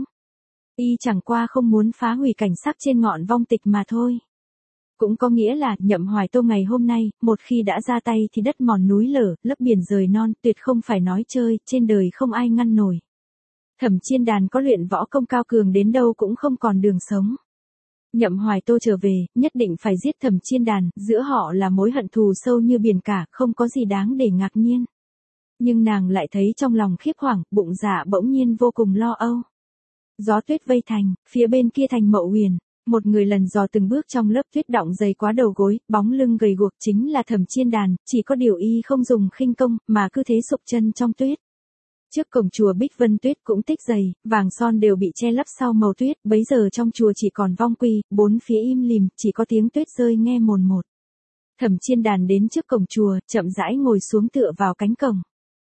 Y chẳng qua không muốn phá hủy cảnh sắc trên ngọn vong tịch mà thôi. Cũng có nghĩa là, Nhậm Hoài Tô ngày hôm nay, một khi đã ra tay thì đất mòn núi lở, lấp biển rời non, tuyệt không phải nói chơi, trên đời không ai ngăn nổi. Thẩm Chiên Đàn có luyện võ công cao cường đến đâu cũng không còn đường sống. Nhậm Hoài Tô trở về, nhất định phải giết Thẩm Chiên Đàn, giữa họ là mối hận thù sâu như biển cả, không có gì đáng để ngạc nhiên. Nhưng nàng lại thấy trong lòng khiếp hoảng, bụng dạ bỗng nhiên vô cùng lo âu. Gió tuyết vây thành, phía bên kia thành Mậu Huyền. Một người lần dò từng bước trong lớp tuyết đọng dày quá đầu gối, bóng lưng gầy guộc chính là Thẩm Chiên Đàn, chỉ có điều y không dùng khinh công, mà cứ thế sụp chân trong tuyết. Trước cổng chùa Bích Vân tuyết cũng tích dày, vàng son đều bị che lấp sau màu tuyết, bấy giờ trong chùa chỉ còn vong quy, bốn phía im lìm, chỉ có tiếng tuyết rơi nghe mồn một. Thẩm Chiên Đàn đến trước cổng chùa, chậm rãi ngồi xuống tựa vào cánh cổng.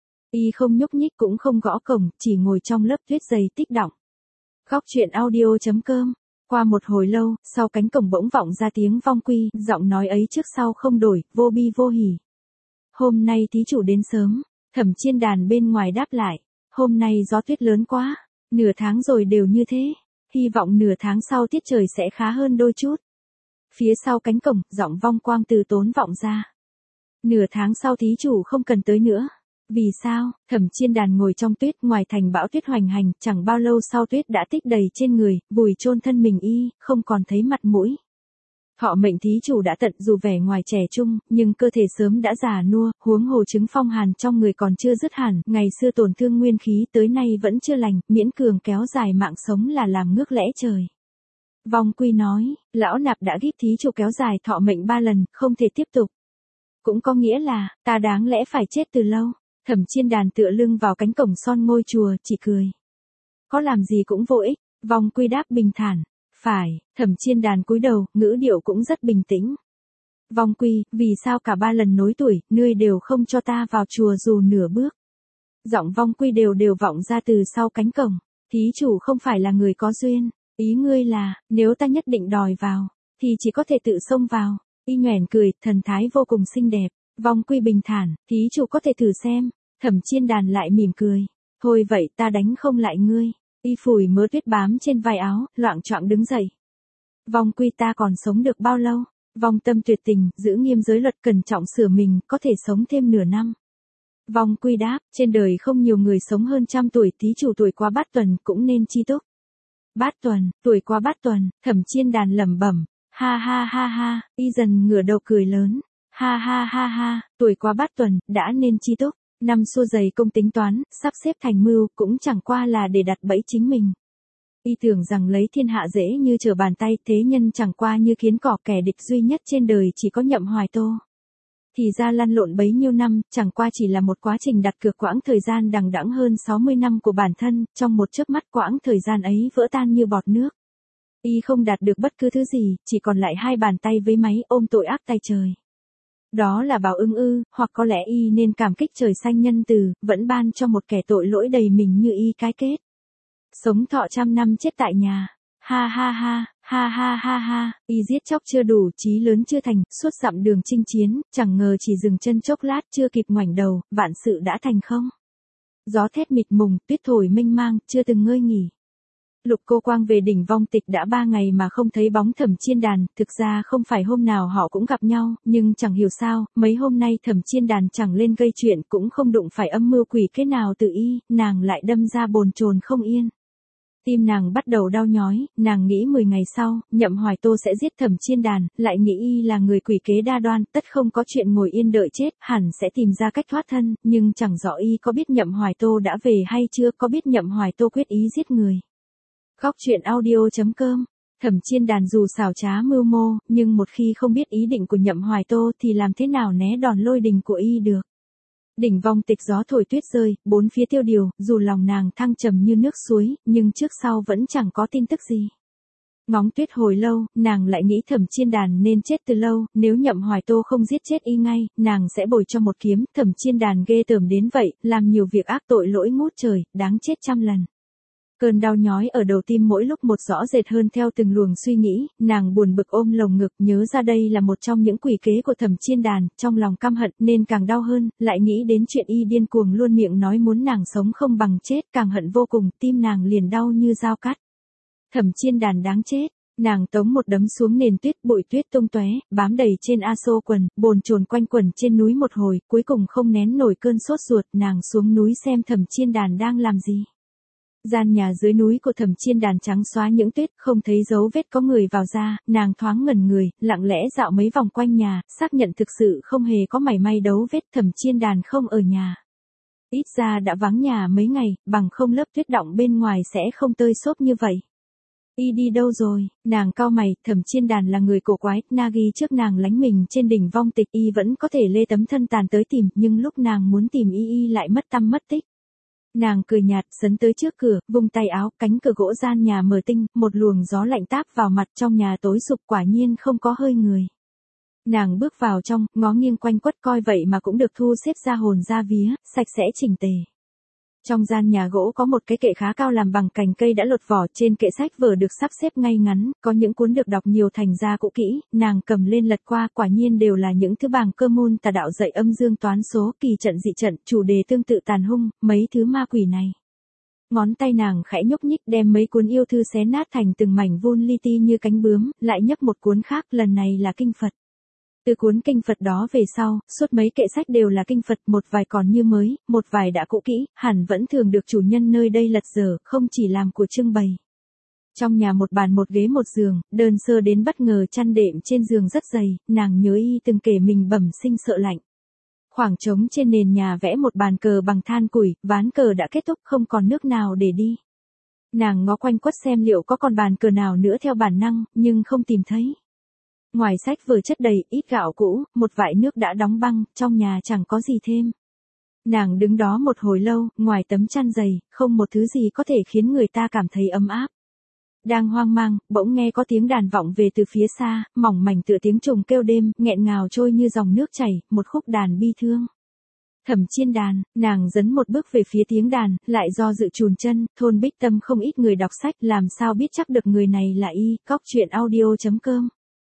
Y không nhúc nhích cũng không gõ cổng, chỉ ngồi trong lớp tuyết dày tích đọng. Khóc chuyện audio.com. Qua một hồi lâu, sau cánh cổng bỗng vọng ra tiếng vong quy, giọng nói ấy trước sau không đổi, vô bi vô hỉ. Hôm nay thí chủ đến sớm, Thẩm Chiên Đàn bên ngoài đáp lại, hôm nay gió tuyết lớn quá, nửa tháng rồi đều như thế, hy vọng nửa tháng sau tiết trời sẽ khá hơn đôi chút. Phía sau cánh cổng, giọng vong quang từ tốn vọng ra. Nửa tháng sau thí chủ không cần tới nữa. Vì sao? Thẩm Chiên Đàn ngồi trong tuyết, ngoài thành bão tuyết hoành hành, chẳng bao lâu sau tuyết đã tích đầy trên người, vùi chôn thân mình y, không còn thấy mặt mũi. Thọ mệnh thí chủ đã tận, dù vẻ ngoài trẻ trung, nhưng cơ thể sớm đã già nua, huống hồ chứng phong hàn trong người còn chưa dứt hẳn, ngày xưa tổn thương nguyên khí tới nay vẫn chưa lành, miễn cường kéo dài mạng sống là làm ngước lẽ trời. Vong quy nói, lão nạp đã giúp thí chủ kéo dài thọ mệnh 3 lần, không thể tiếp tục. Cũng có nghĩa là, ta đáng lẽ phải chết từ lâu. Thẩm Chiên Đàn tựa lưng vào cánh cổng son ngôi chùa, chỉ cười. Có làm gì cũng vô ích, vong quy đáp bình thản. Phải, Thẩm Chiên Đàn cúi đầu, ngữ điệu cũng rất bình tĩnh. Vong quy, vì sao cả 3 lần nối tuổi, ngươi đều không cho ta vào chùa dù nửa bước. Giọng vong quy đều vọng ra từ sau cánh cổng. Thí chủ không phải là người có duyên, ý ngươi là, nếu ta nhất định đòi vào, thì chỉ có thể tự xông vào. Y nhoẻn cười, thần thái vô cùng xinh đẹp. Vong quy bình thản, thí chủ có thể thử xem. Thẩm Chiên Đàn lại mỉm cười. Thôi vậy ta đánh không lại ngươi. Y phủi mớ tuyết bám trên vai áo, loạng choạng đứng dậy. Vong quy ta còn sống được bao lâu? Vong tâm tuyệt tình, giữ nghiêm giới luật, cẩn trọng sửa mình, có thể sống thêm nửa năm. Vong quy đáp, trên đời không nhiều người sống hơn 100 tuổi, thí chủ tuổi qua bát tuần cũng nên chi túc. Bát tuần, tuổi qua bát tuần, Thẩm Chiên Đàn lẩm bẩm. Ha ha ha ha, y dần ngửa đầu cười lớn. Ha ha ha ha, tuổi qua bát tuần, đã nên chi túc. Năm xua dày công tính toán, sắp xếp thành mưu, cũng chẳng qua là để đặt bẫy chính mình. Y tưởng rằng lấy thiên hạ dễ như trở bàn tay, thế nhân chẳng qua như kiến cỏ, kẻ địch duy nhất trên đời chỉ có Nhậm Hoài Tô. Thì ra lăn lộn bấy nhiêu năm, chẳng qua chỉ là một quá trình đặt cược quãng thời gian đằng đẵng hơn 60 năm của bản thân, trong một chớp mắt quãng thời gian ấy vỡ tan như bọt nước. Y không đạt được bất cứ thứ gì, chỉ còn lại 2 bàn tay với máy ôm tội ác tay trời. Đó là báo ứng ư, hoặc có lẽ y nên cảm kích trời xanh nhân từ, vẫn ban cho một kẻ tội lỗi đầy mình như y cái kết. Sống thọ 100 năm chết tại nhà. Ha ha ha, ha ha ha ha, y giết chóc chưa đủ, chí lớn chưa thành, suốt dặm đường chinh chiến, chẳng ngờ chỉ dừng chân chốc lát, chưa kịp ngoảnh đầu, vạn sự đã thành không. Gió thét mịt mùng, tuyết thổi mênh mang, chưa từng ngơi nghỉ. Lục Cô Quang về đỉnh vong tịch đã 3 ngày mà không thấy bóng Thẩm Chiên Đàn, thực ra không phải hôm nào họ cũng gặp nhau, nhưng chẳng hiểu sao, mấy hôm nay Thẩm Chiên Đàn chẳng lên gây chuyện, cũng không đụng phải âm mưu quỷ kế nào từ y, nàng lại đâm ra bồn chồn không yên. Tim nàng bắt đầu đau nhói, nàng nghĩ 10 ngày sau, Nhậm Hoài Tô sẽ giết Thẩm Chiên Đàn, lại nghĩ y là người quỷ kế đa đoan, tất không có chuyện ngồi yên đợi chết, hẳn sẽ tìm ra cách thoát thân, nhưng chẳng rõ y có biết Nhậm Hoài Tô đã về hay chưa, có biết Nhậm Hoài Tô quyết ý giết người. Khóc chuyện audio.com. Thẩm Chiên Đàn dù xảo trá mưu mô, nhưng một khi không biết ý định của Nhậm Hoài Tô thì làm thế nào né đòn lôi đình của y được. Đỉnh vong tịch gió thổi tuyết rơi, bốn phía tiêu điều, dù lòng nàng thăng trầm như nước suối, nhưng trước sau vẫn chẳng có tin tức gì. Ngóng tuyết hồi lâu, nàng lại nghĩ Thẩm Chiên Đàn nên chết từ lâu, nếu Nhậm Hoài Tô không giết chết y ngay, nàng sẽ bồi cho một kiếm. Thẩm Chiên Đàn ghê tởm đến vậy, làm nhiều việc ác tội lỗi ngút trời, đáng chết trăm lần. Cơn đau nhói ở đầu tim mỗi lúc một rõ rệt hơn theo từng luồng suy nghĩ, nàng buồn bực ôm lồng ngực, nhớ ra đây là một trong những quỷ kế của Thẩm Chiên Đàn, trong lòng căm hận nên càng đau hơn, lại nghĩ đến chuyện y điên cuồng luôn miệng nói muốn nàng sống không bằng chết, càng hận vô cùng, tim nàng liền đau như dao cắt. Thẩm Chiên Đàn đáng chết. Nàng tống một đấm xuống nền tuyết, bụi tuyết tung tóe, bám đầy trên a xô quần, bồn chồn quanh quẩn trên núi một hồi, cuối cùng không nén nổi cơn sốt ruột, nàng xuống núi xem Thẩm Chiên Đàn đang làm gì. Gian nhà dưới núi của Thẩm Chiên Đàn trắng xóa những tuyết, không thấy dấu vết có người vào ra, nàng thoáng ngẩn người, lặng lẽ dạo mấy vòng quanh nhà, xác nhận thực sự không hề có mảy may dấu vết Thẩm Chiên Đàn không ở nhà. Ít ra đã vắng nhà mấy ngày, bằng không lớp tuyết đọng bên ngoài sẽ không tơi xốp như vậy. Y đi đâu rồi? Nàng cau mày, Thẩm Chiên Đàn là người cổ quái, Nagi trước nàng lánh mình trên đỉnh vong tịch, y vẫn có thể lê tấm thân tàn tới tìm, nhưng lúc nàng muốn tìm y lại mất tăm mất tích. Nàng cười nhạt, sấn tới trước cửa, vung tay áo, cánh cửa gỗ gian nhà mở tinh, một luồng gió lạnh táp vào mặt, trong nhà tối sụp, quả nhiên không có hơi người. Nàng bước vào trong, ngó nghiêng quanh quất coi vậy mà cũng được thu xếp ra hồn ra vía, sạch sẽ chỉnh tề. Trong gian nhà gỗ có một cái kệ khá cao làm bằng cành cây đã lột vỏ, trên kệ sách vở được sắp xếp ngay ngắn, có những cuốn được đọc nhiều thành ra cũ kỹ, nàng cầm lên lật qua, quả nhiên đều là những thứ bảng cơ môn tà đạo dạy âm dương toán số, kỳ trận dị trận, chủ đề tương tự tàn hung, mấy thứ ma quỷ này. Ngón tay nàng khẽ nhúc nhích đem mấy cuốn yêu thư xé nát thành từng mảnh vun li ti như cánh bướm, lại nhấc một cuốn khác, lần này là kinh Phật. Từ cuốn kinh Phật đó về sau, suốt mấy kệ sách đều là kinh Phật, một vài còn như mới, một vài đã cũ kỹ, hẳn vẫn thường được chủ nhân nơi đây lật dở, không chỉ làm của trưng bày. Trong nhà một bàn một ghế một giường, đơn sơ đến bất ngờ, chăn đệm trên giường rất dày, nàng nhớ y từng kể mình bẩm sinh sợ lạnh. Khoảng trống trên nền nhà vẽ một bàn cờ bằng than củi, ván cờ đã kết thúc, không còn nước nào để đi. Nàng ngó quanh quất xem liệu có còn bàn cờ nào nữa theo bản năng, nhưng không tìm thấy. Ngoài sách vở chất đầy, ít gạo cũ, một vại nước đã đóng băng, trong nhà chẳng có gì thêm. Nàng đứng đó một hồi lâu, ngoài tấm chăn dày, không một thứ gì có thể khiến người ta cảm thấy ấm áp. Đang hoang mang, bỗng nghe có tiếng đàn vọng về từ phía xa, mỏng mảnh tựa tiếng trùng kêu đêm, nghẹn ngào trôi như dòng nước chảy, một khúc đàn bi thương. Thẩm Chiên Đàn, nàng dấn một bước về phía tiếng đàn, lại do dự chùn chân, thôn Bích Tâm không ít người đọc sách, làm sao biết chắc được người này là y, cóc truyện audio.com.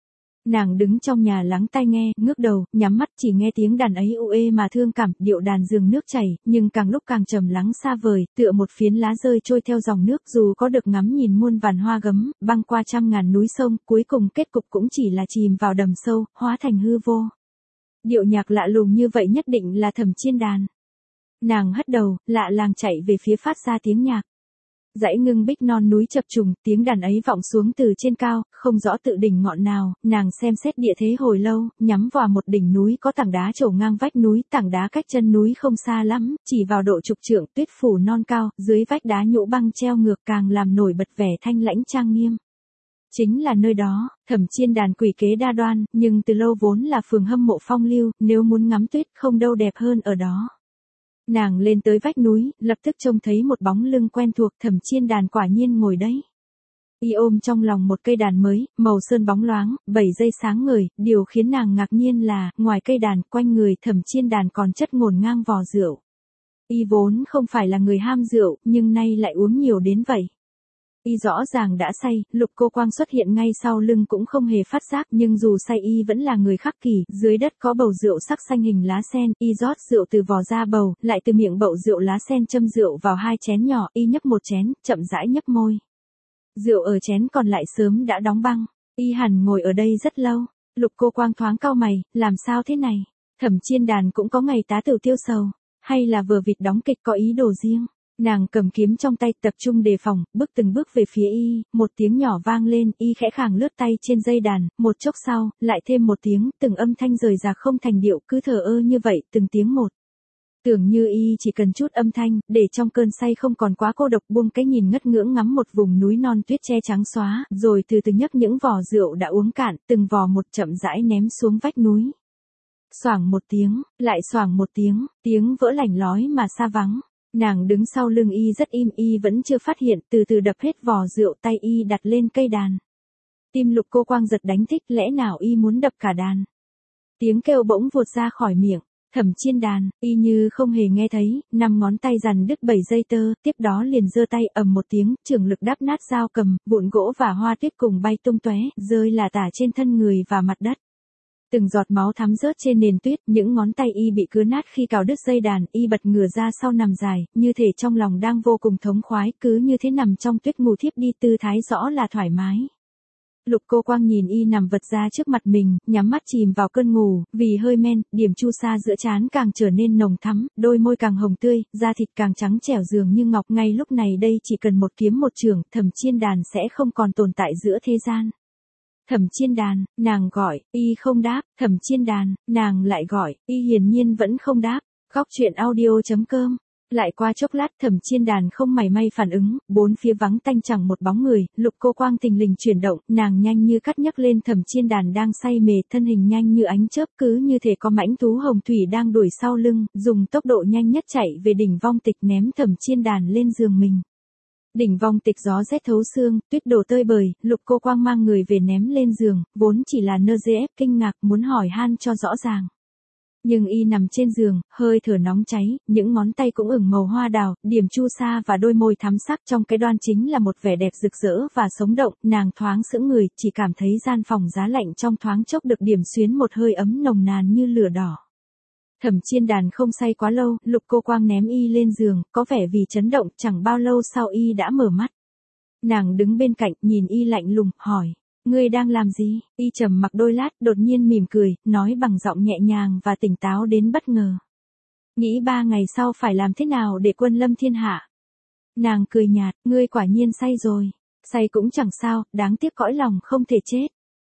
Nàng đứng trong nhà lắng tai nghe, ngước đầu, nhắm mắt chỉ nghe tiếng đàn ấy u ê mà thương cảm, điệu đàn dường nước chảy, nhưng càng lúc càng trầm lắng xa vời, tựa một phiến lá rơi trôi theo dòng nước, dù có được ngắm nhìn muôn vàn hoa gấm, băng qua trăm ngàn núi sông, cuối cùng kết cục cũng chỉ là chìm vào đầm sâu, hóa thành hư vô. Điệu nhạc lạ lùng như vậy nhất định là Thẩm Chiên Đàn. Nàng hất đầu, lạ làng chạy về phía phát ra tiếng nhạc. Dãy ngưng bích non núi chập trùng, tiếng đàn ấy vọng xuống từ trên cao, không rõ tự đỉnh ngọn nào, nàng xem xét địa thế hồi lâu, nhắm vào một đỉnh núi có tảng đá trổ ngang vách núi, tảng đá cách chân núi không xa lắm, chỉ vào độ chục trượng, tuyết phủ non cao, dưới vách đá nhũ băng treo ngược càng làm nổi bật vẻ thanh lãnh trang nghiêm. Chính là nơi đó, Thẩm Chiên Đàn quỷ kế đa đoan, nhưng từ lâu vốn là phường hâm mộ phong lưu, nếu muốn ngắm tuyết không đâu đẹp hơn ở đó. Nàng lên tới vách núi, lập tức trông thấy một bóng lưng quen thuộc, Thẩm Chiên Đàn quả nhiên ngồi đấy. Y ôm trong lòng một cây đàn mới, màu sơn bóng loáng, 7 dây sáng ngời, điều khiến nàng ngạc nhiên là, ngoài cây đàn, quanh người Thẩm Chiên Đàn còn chất ngổn ngang vò rượu. Y vốn không phải là người ham rượu, nhưng nay lại uống nhiều đến vậy. Y rõ ràng đã say, Lục Cô Quang xuất hiện ngay sau lưng cũng không hề phát giác, nhưng dù say y vẫn là người khắc kỷ, dưới đất có bầu rượu sắc xanh hình lá sen, y rót rượu từ vò ra bầu, lại từ miệng bầu rượu lá sen châm rượu vào 2 chén nhỏ, y nhấp một chén, chậm rãi nhấp môi. Rượu ở chén còn lại sớm đã đóng băng, y hẳn ngồi ở đây rất lâu. Lục Cô Quang thoáng cau mày, làm sao thế này? Thẩm Chiên Đàn cũng có ngày tá tử tiêu sầu, hay là vừa vịt đóng kịch có ý đồ riêng? Nàng cầm kiếm trong tay, tập trung đề phòng, bước từng bước về phía y, một tiếng nhỏ vang lên, y khẽ khàng lướt tay trên dây đàn, một chốc sau, lại thêm một tiếng, từng âm thanh rời rạc không thành điệu, cứ thờ ơ như vậy, từng tiếng một. Tưởng như y chỉ cần chút âm thanh, để trong cơn say không còn quá cô độc, buông cái nhìn ngất ngưỡng ngắm một vùng núi non tuyết che trắng xóa, rồi từ từ nhấc những vò rượu đã uống cạn, từng vò một chậm rãi ném xuống vách núi. Xoảng một tiếng, lại xoảng một tiếng vỡ lảnh lói mà xa vắng. Nàng đứng sau lưng y rất im, y vẫn chưa phát hiện, từ từ đập hết vò rượu, tay y đặt lên cây đàn. Tim Lục Cô Quang giật đánh thích, lẽ nào y muốn đập cả đàn. Tiếng kêu bỗng vụt ra khỏi miệng. Thẩm Chiên Đàn, y như không hề nghe thấy, 5 ngón tay dằn đứt 7 dây tơ, tiếp đó liền giơ tay ầm một tiếng, trường lực đáp nát dao cầm, vụn gỗ và hoa tuyết cùng bay tung tóe, rơi lả tả trên thân người và mặt đất. Từng giọt máu thắm rớt trên nền tuyết, những ngón tay y bị cứa nát khi cào đứt dây đàn, y bật ngửa ra sau nằm dài, như thể trong lòng đang vô cùng thống khoái, cứ như thế nằm trong tuyết ngủ thiếp đi, tư thái rõ là thoải mái. Lục Cô Quang nhìn y nằm vật ra trước mặt mình, nhắm mắt chìm vào cơn ngủ, vì hơi men, điểm chu sa giữa trán càng trở nên nồng thắm, đôi môi càng hồng tươi, da thịt càng trắng trẻo dường như ngọc. Ngay lúc này đây chỉ cần một kiếm một chưởng, Thẩm Chiên Đàn sẽ không còn tồn tại giữa thế gian. Thẩm Chiên Đàn, nàng gọi, y không đáp, Thẩm Chiên Đàn, nàng lại gọi, y hiển nhiên vẫn không đáp. Góc truyện audio.com. Lại qua chốc lát, Thẩm Chiên Đàn không mảy may phản ứng, bốn phía vắng tanh chẳng một bóng người. Lục Cô Quang thình lình chuyển động, nàng nhanh như cắt nhấc lên Thẩm Chiên Đàn đang say mê, thân hình nhanh như ánh chớp, cứ như thể có mãnh thú hồng thủy đang đuổi sau lưng, dùng tốc độ nhanh nhất chạy về đỉnh Vong Tịch, ném Thẩm Chiên Đàn lên giường mình. Đỉnh Vong Tịch gió rét thấu xương, tuyết đổ tơi bời, Lục Cô Quang mang người về ném lên giường, vốn chỉ là nơ dễ ép kinh ngạc muốn hỏi han cho rõ ràng. Nhưng y nằm trên giường, hơi thở nóng cháy, những ngón tay cũng ửng màu hoa đào, điểm chu sa và đôi môi thắm sắc, trong cái đoan chính là một vẻ đẹp rực rỡ và sống động. Nàng thoáng sững người, chỉ cảm thấy gian phòng giá lạnh trong thoáng chốc được điểm xuyến một hơi ấm nồng nàn như lửa đỏ. Thẩm Chiên Đàn không say quá lâu, Lục Cô Quang ném y lên giường, có vẻ vì chấn động, chẳng bao lâu sau y đã mở mắt. Nàng đứng bên cạnh, nhìn y lạnh lùng, hỏi. Ngươi đang làm gì? Y trầm mặc đôi lát, đột nhiên mỉm cười, nói bằng giọng nhẹ nhàng và tỉnh táo đến bất ngờ. Nghĩ 3 ngày sau phải làm thế nào để quân lâm thiên hạ? Nàng cười nhạt, ngươi quả nhiên say rồi. Say cũng chẳng sao, đáng tiếc cõi lòng không thể chết.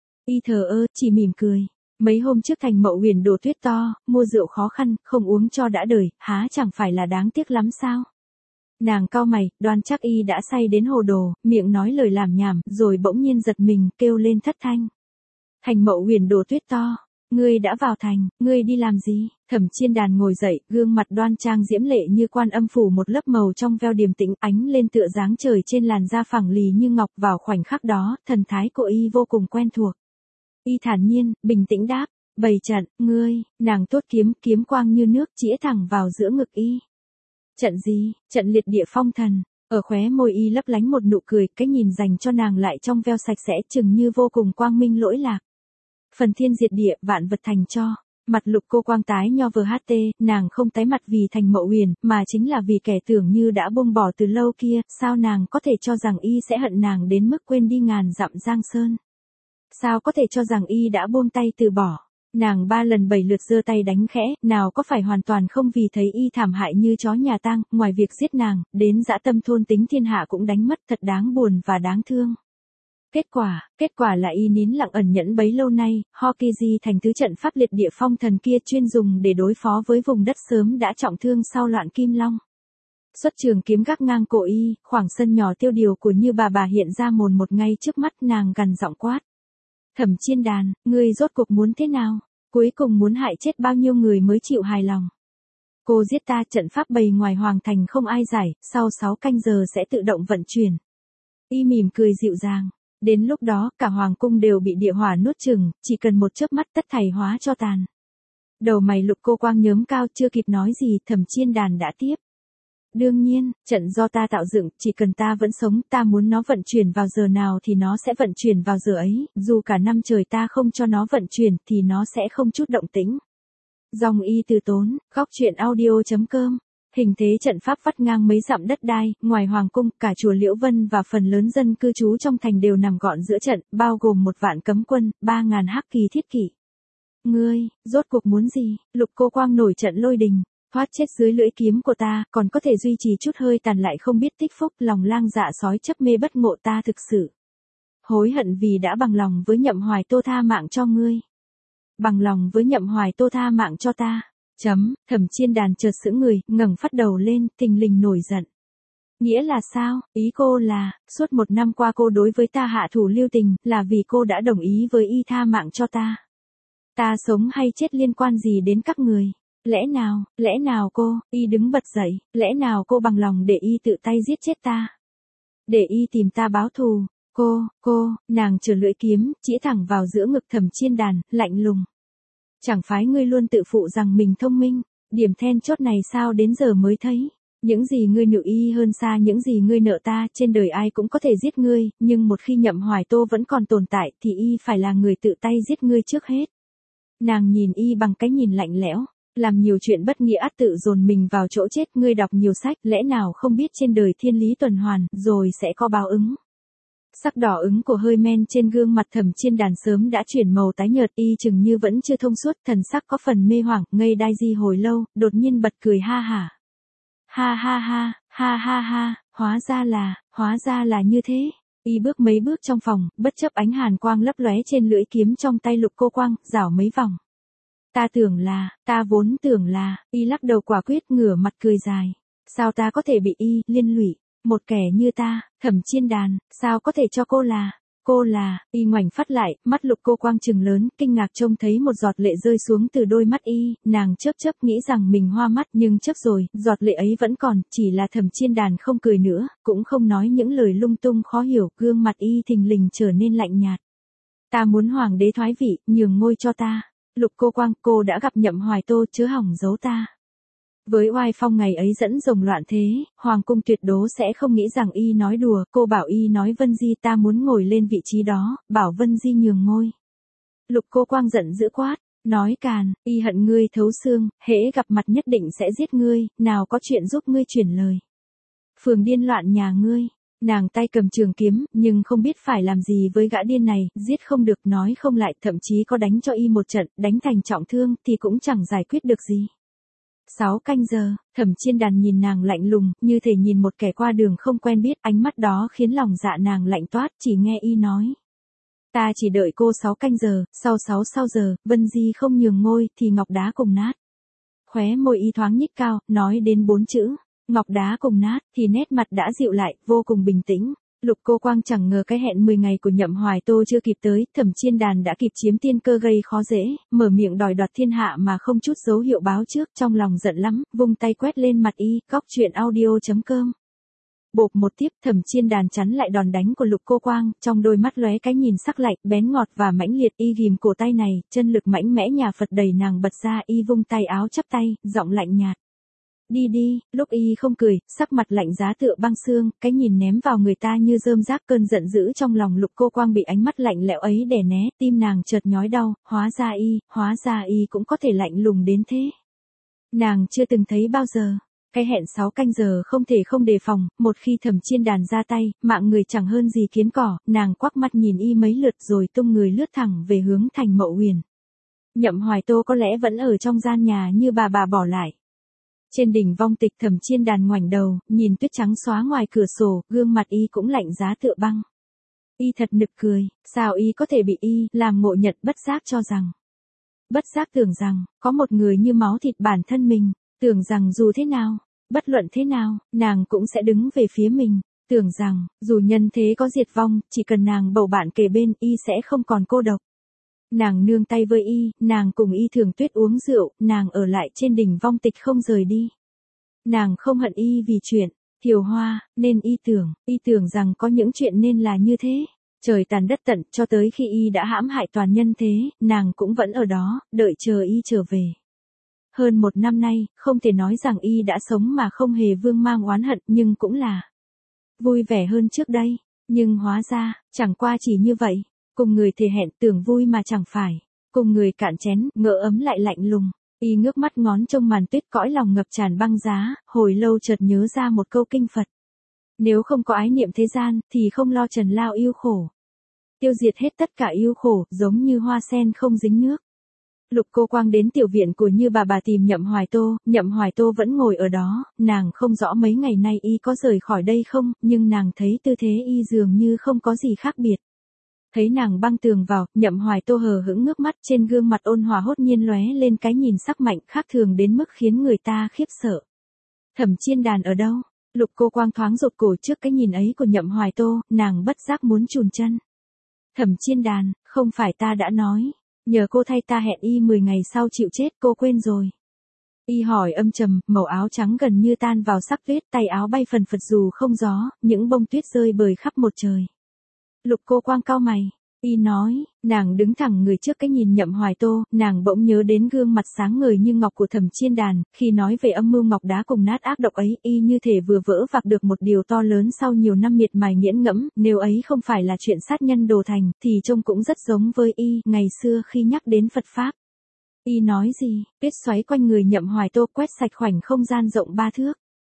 Y thờ ơ, chỉ mỉm cười. Mấy hôm trước Thành Mậu Huyền đổ tuyết to, mua rượu khó khăn, không uống cho đã đời, há chẳng phải là đáng tiếc lắm sao? Nàng cau mày, đoan chắc y đã say đến hồ đồ, miệng nói lời làm nhảm, rồi bỗng nhiên giật mình, kêu lên thất thanh. Thành Mậu Huyền đổ tuyết to, ngươi đã vào thành, ngươi đi làm gì? Thẩm Chiên Đàn ngồi dậy, gương mặt đoan trang diễm lệ như Quan Âm phủ một lớp màu trong veo điềm tĩnh, ánh lên tựa dáng trời trên làn da phẳng lì như ngọc. Vào khoảnh khắc đó, thần thái của y vô cùng quen thuộc. Y thản nhiên, bình tĩnh đáp, bày trận, ngươi. Nàng tuốt kiếm, kiếm quang như nước chĩa thẳng vào giữa ngực y. Trận gì? Trận liệt địa phong thần. Ở khóe môi y lấp lánh một nụ cười, cái nhìn dành cho nàng lại trong veo sạch sẽ, chừng như vô cùng quang minh lỗi lạc. Phần thiên diệt địa, vạn vật thành cho. Mặt Lục Cô Quang tái nho vờ HT, nàng không tái mặt vì Thành Mậu Huyền, mà chính là vì kẻ tưởng như đã buông bỏ từ lâu kia. Sao nàng có thể cho rằng y sẽ hận nàng đến mức quên đi ngàn dặm giang sơn? Sao có thể cho rằng y đã buông tay từ bỏ? Nàng 3 lần 7 lượt giơ tay đánh khẽ, nào có phải hoàn toàn không vì thấy y thảm hại như chó nhà tang, ngoài việc giết nàng, đến dã tâm thôn tính thiên hạ cũng đánh mất, thật đáng buồn và đáng thương. Kết quả là y nín lặng ẩn nhẫn bấy lâu nay, Hokiji thành tứ trận pháp liệt địa phong thần kia chuyên dùng để đối phó với vùng đất sớm đã trọng thương sau loạn Kim Long. Xuất trường kiếm gác ngang cổ y, khoảng sân nhỏ tiêu điều của Như bà hiện ra mồn một ngay trước mắt. Nàng gằn giọng quát. Thẩm Chiên Đàn, ngươi rốt cuộc muốn thế nào? Cuối cùng muốn hại chết bao nhiêu người mới chịu hài lòng? Cô giết ta, trận pháp bày ngoài hoàng thành không ai giải, sau 6 canh giờ sẽ tự động vận chuyển. Y mỉm cười dịu dàng. Đến lúc đó, cả hoàng cung đều bị địa hỏa nuốt chửng, chỉ cần một chớp mắt tất thảy hóa cho tàn. Đầu mày Lục Cô Quang nhớm cao, chưa kịp nói gì, Thẩm Chiên Đàn đã tiếp. Đương nhiên, trận do ta tạo dựng, chỉ cần ta vẫn sống, ta muốn nó vận chuyển vào giờ nào thì nó sẽ vận chuyển vào giờ ấy, dù cả năm trời ta không cho nó vận chuyển thì nó sẽ không chút động tĩnh. Dòng y từ tốn, góc truyện audio.com. Hình thế trận pháp vắt ngang mấy dặm đất đai, ngoài hoàng cung, cả chùa Liễu Vân và phần lớn dân cư trú trong thành đều nằm gọn giữa trận, bao gồm 1 vạn cấm quân, 3.000 hắc kỳ thiết kỵ. Ngươi, rốt cuộc muốn gì? Lục Cô Quang nổi trận lôi đình. Thoát chết dưới lưỡi kiếm của ta, còn có thể duy trì chút hơi tàn lại không biết tích phúc, lòng lang dạ sói chấp mê bất ngộ, ta thực sự hối hận vì đã bằng lòng với Nhậm Hoài Tô tha mạng cho ngươi. Bằng lòng với Nhậm Hoài Tô tha mạng cho ta. Thẩm Chiên Đàn chợt sững người, ngẩng phát đầu lên, thình lình nổi giận. Nghĩa là sao? Ý cô là, suốt 1 năm qua cô đối với ta hạ thủ lưu tình, là vì cô đã đồng ý với y tha mạng cho ta. Ta sống hay chết liên quan gì đến các người? Lẽ nào cô, y đứng bật dậy, lẽ nào cô bằng lòng để y tự tay giết chết ta? Để y tìm ta báo thù? Nàng chở lưỡi kiếm, chĩa thẳng vào giữa ngực Thẩm Chiên Đàn, lạnh lùng. Chẳng phải ngươi luôn tự phụ rằng mình thông minh, điểm then chốt này sao đến giờ mới thấy. Những gì ngươi nợ y hơn xa những gì ngươi nợ ta, trên đời ai cũng có thể giết ngươi, nhưng một khi Nhậm Hoài Tô vẫn còn tồn tại thì y phải là người tự tay giết ngươi trước hết. Nàng nhìn y bằng cái nhìn lạnh lẽo, làm nhiều chuyện bất nghĩa ắt tự dồn mình vào chỗ chết, ngươi đọc nhiều sách, lẽ nào không biết trên đời thiên lý tuần hoàn, rồi sẽ có báo ứng. Sắc đỏ ứng của hơi men trên gương mặt Thẩm Chiên Đàn sớm đã chuyển màu tái nhợt, y chừng như vẫn chưa thông suốt, thần sắc có phần mê hoảng, ngây đai di hồi lâu, đột nhiên bật cười ha hả. Ha ha ha, ha ha ha, hóa ra là như thế. Y bước mấy bước trong phòng, bất chấp ánh hàn quang lấp lóe trên lưỡi kiếm trong tay Lục Cô Quang, rảo mấy vòng. Ta vốn tưởng là, y lắc đầu quả quyết ngửa mặt cười dài. Sao ta có thể bị y liên lụy, một kẻ như ta, Thẩm Chiên Đàn, sao có thể cho cô là, y ngoảnh phát lại, mắt Lục Cô Quang trừng lớn, kinh ngạc trông thấy một giọt lệ rơi xuống từ đôi mắt y, nàng chớp nghĩ rằng mình hoa mắt nhưng chớp rồi, giọt lệ ấy vẫn còn, chỉ là Thẩm Chiên Đàn không cười nữa, cũng không nói những lời lung tung khó hiểu, gương mặt y thình lình trở nên lạnh nhạt. Ta muốn hoàng đế thoái vị, nhường ngôi cho ta. Lục Cô Quang, cô đã gặp Nhậm Hoài Tô, chớ hỏng giấu ta. Với oai phong ngày ấy dẫn rồng loạn thế, hoàng cung tuyệt đố sẽ không nghĩ rằng y nói đùa, cô bảo y nói Vân Di ta muốn ngồi lên vị trí đó, bảo Vân Di nhường ngôi. Lục Cô Quang giận dữ quát, nói càn, y hận ngươi thấu xương, hễ gặp mặt nhất định sẽ giết ngươi, nào có chuyện giúp ngươi chuyển lời. Phường điên loạn nhà ngươi. Nàng tay cầm trường kiếm, nhưng không biết phải làm gì với gã điên này, giết không được nói không lại, thậm chí có đánh cho y một trận, đánh thành trọng thương, thì cũng chẳng giải quyết được gì. 6 canh giờ, Thẩm Chiên Đàn nhìn nàng lạnh lùng, như thể nhìn một kẻ qua đường không quen biết, ánh mắt đó khiến lòng dạ nàng lạnh toát, chỉ nghe y nói. Ta chỉ đợi cô 6 canh giờ, sau 6 giờ, Vân Di không nhường ngôi, thì ngọc đá cùng nát. Khóe môi y thoáng nhích cao, nói đến 4 chữ. Ngọc đá cùng nát, thì nét mặt đã dịu lại, vô cùng bình tĩnh. Lục Cô Quang chẳng ngờ cái hẹn 10 ngày của Nhậm Hoài Tô chưa kịp tới, Thẩm Chiên Đàn đã kịp chiếm tiên cơ gây khó dễ, mở miệng đòi đoạt thiên hạ mà không chút dấu hiệu báo trước, trong lòng giận lắm, vung tay quét lên mặt y, góc truyện audio.com. Bộp một tiếp, Thẩm Chiên Đàn chắn lại đòn đánh của Lục Cô Quang, trong đôi mắt lóe cái nhìn sắc lạnh, bén ngọt và mãnh liệt, y ghim cổ tay này, chân lực mạnh mẽ nhà Phật đẩy nàng bật ra, y vung tay áo chắp tay, giọng lạnh nhạt. Đi, lúc y không cười, sắc mặt lạnh giá tựa băng xương, cái nhìn ném vào người ta như rơm rác, cơn giận dữ trong lòng Lục Cô Quang bị ánh mắt lạnh lẽo ấy đè né, tim nàng chợt nhói đau, hóa ra y cũng có thể lạnh lùng đến thế. Nàng chưa từng thấy bao giờ. Cái hẹn 6 canh giờ không thể không đề phòng, một khi Thẩm Chiên Đàn ra tay, mạng người chẳng hơn gì kiến cỏ, nàng quắc mắt nhìn y mấy lượt rồi tung người lướt thẳng về hướng thành Mậu Huyền. Nhậm Hoài Tô có lẽ vẫn ở trong gian nhà như bà bỏ lại. Trên đỉnh vong tịch, Thẩm Chiên Đàn ngoảnh đầu, nhìn tuyết trắng xóa ngoài cửa sổ, gương mặt y cũng lạnh giá tựa băng. Y thật nực cười, sao y có thể bị y làm ngộ nhận, bất giác tưởng rằng, có một người như máu thịt bản thân mình, tưởng rằng dù thế nào, bất luận thế nào, nàng cũng sẽ đứng về phía mình, tưởng rằng, dù nhân thế có diệt vong, chỉ cần nàng bầu bạn kề bên, y sẽ không còn cô độc. Nàng nương tay với y, nàng cùng y thường tuyết uống rượu, nàng ở lại trên đỉnh vong tịch không rời đi. Nàng không hận y vì chuyện Thiều Hoa, nên y tưởng rằng có những chuyện nên là như thế. Trời tàn đất tận, cho tới khi y đã hãm hại toàn nhân thế, nàng cũng vẫn ở đó, đợi chờ y trở về. Hơn 1 năm nay, không thể nói rằng y đã sống mà không hề vương mang oán hận, nhưng cũng là vui vẻ hơn trước đây. Nhưng hóa ra, chẳng qua chỉ như vậy. Cùng người thề hẹn, tưởng vui mà chẳng phải. Cùng người cạn chén, ngỡ ấm lại lạnh lùng. Y ngước mắt ngón trông màn tuyết, cõi lòng ngập tràn băng giá, hồi lâu chợt nhớ ra một câu kinh Phật. Nếu không có ái niệm thế gian, thì không lo trần lao yêu khổ. Tiêu diệt hết tất cả yêu khổ, giống như hoa sen không dính nước. Lục Cô Quang đến tiểu viện của Như bà tìm Nhậm Hoài Tô vẫn ngồi ở đó, nàng không rõ mấy ngày nay y có rời khỏi đây không, nhưng nàng thấy tư thế y dường như không có gì khác biệt. Thấy nàng băng tường vào, Nhậm Hoài Tô hờ hững ngước mắt, trên gương mặt ôn hòa hốt nhiên lóe lên cái nhìn sắc mạnh khác thường đến mức khiến người ta khiếp sợ. Thẩm Chiên Đàn ở đâu? Lục Cô Quang thoáng rụt cổ trước cái nhìn ấy của Nhậm Hoài Tô, nàng bất giác muốn chùn chân. Thẩm Chiên Đàn, không phải ta đã nói, nhờ cô thay ta hẹn y 10 ngày sau chịu chết, cô quên rồi. Y hỏi âm trầm, màu áo trắng gần như tan vào sắc tuyết, tay áo bay phần phật dù không gió, những bông tuyết rơi bời khắp một trời. Lục Cô Quang cau mày. Y nói, nàng đứng thẳng người trước cái nhìn Nhậm Hoài Tô, nàng bỗng nhớ đến gương mặt sáng ngời như ngọc của Thẩm Chiên Đàn, khi nói về âm mưu ngọc đá cùng nát ác độc ấy, y như thể vừa vỡ vạc được một điều to lớn sau nhiều năm miệt mài nghiễn ngẫm, nếu ấy không phải là chuyện sát nhân đồ thành, thì trông cũng rất giống với y, ngày xưa khi nhắc đến Phật Pháp. Y nói gì, tuyết xoáy quanh người Nhậm Hoài Tô quét sạch khoảnh không gian rộng 3 thước.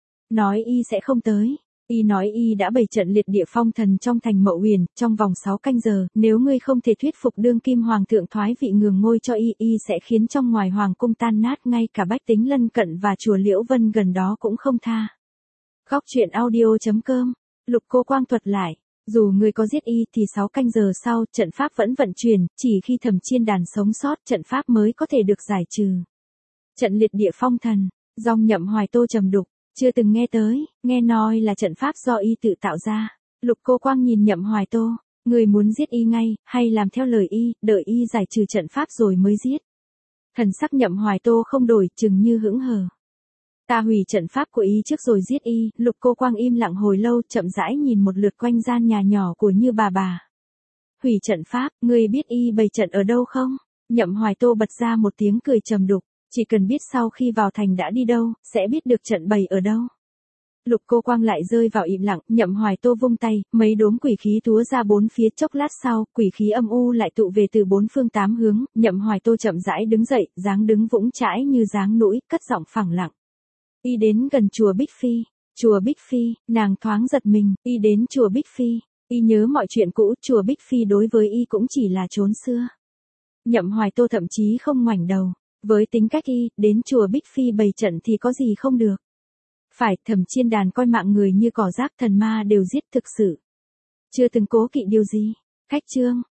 Nói y sẽ không tới. Y nói y đã bày trận liệt địa phong thần trong thành Mậu Huyền, trong vòng 6 canh giờ, nếu ngươi không thể thuyết phục đương kim hoàng thượng thoái vị nhường ngôi cho y sẽ khiến trong ngoài hoàng cung tan nát, ngay cả bách tính lân cận và chùa Liễu Vân gần đó cũng không tha. Góc truyện audio.com. Lục Cô Quang thuật lại, dù ngươi có giết y thì 6 canh giờ sau, trận pháp vẫn vận chuyển, chỉ khi Thẩm Chiên Đàn sống sót, trận pháp mới có thể được giải trừ. Trận liệt địa phong thần, dòng Nhậm Hoài Tô trầm đục. Chưa từng nghe tới, nghe nói là trận pháp do y tự tạo ra. Lục Cô Quang nhìn Nhậm Hoài Tô, người muốn giết y ngay, hay làm theo lời y, đợi y giải trừ trận pháp rồi mới giết. Thần sắc Nhậm Hoài Tô không đổi, chừng như hững hờ. Ta hủy trận pháp của y trước rồi giết y. Lục Cô Quang im lặng hồi lâu, chậm rãi nhìn một lượt quanh gian nhà nhỏ của Như bà. Hủy trận pháp, ngươi biết y bày trận ở đâu không? Nhậm Hoài Tô bật ra một tiếng cười trầm đục. Chỉ cần biết sau khi vào thành đã đi đâu, sẽ biết được trận bày ở đâu. Lục Cô Quang lại rơi vào im lặng, Nhậm Hoài Tô vung tay, mấy đốm quỷ khí túa ra bốn phía, chốc lát sau, quỷ khí âm u lại tụ về từ bốn phương tám hướng, Nhậm Hoài Tô chậm rãi đứng dậy, dáng đứng vững chãi như dáng núi, cất giọng phẳng lặng. Y đến gần chùa Bích Phi. Chùa Bích Phi, nàng thoáng giật mình, y đến chùa Bích Phi. Y nhớ mọi chuyện cũ, chùa Bích Phi đối với y cũng chỉ là chốn xưa. Nhậm Hoài Tô thậm chí không ngoảnh đầu. Với tính cách y, đến chùa Bích Phi bày trận thì có gì không được. Phải, Thẩm Chiên Đàn coi mạng người như cỏ rác, thần ma đều giết, thực sự chưa từng cố kỵ điều gì. Khách chương.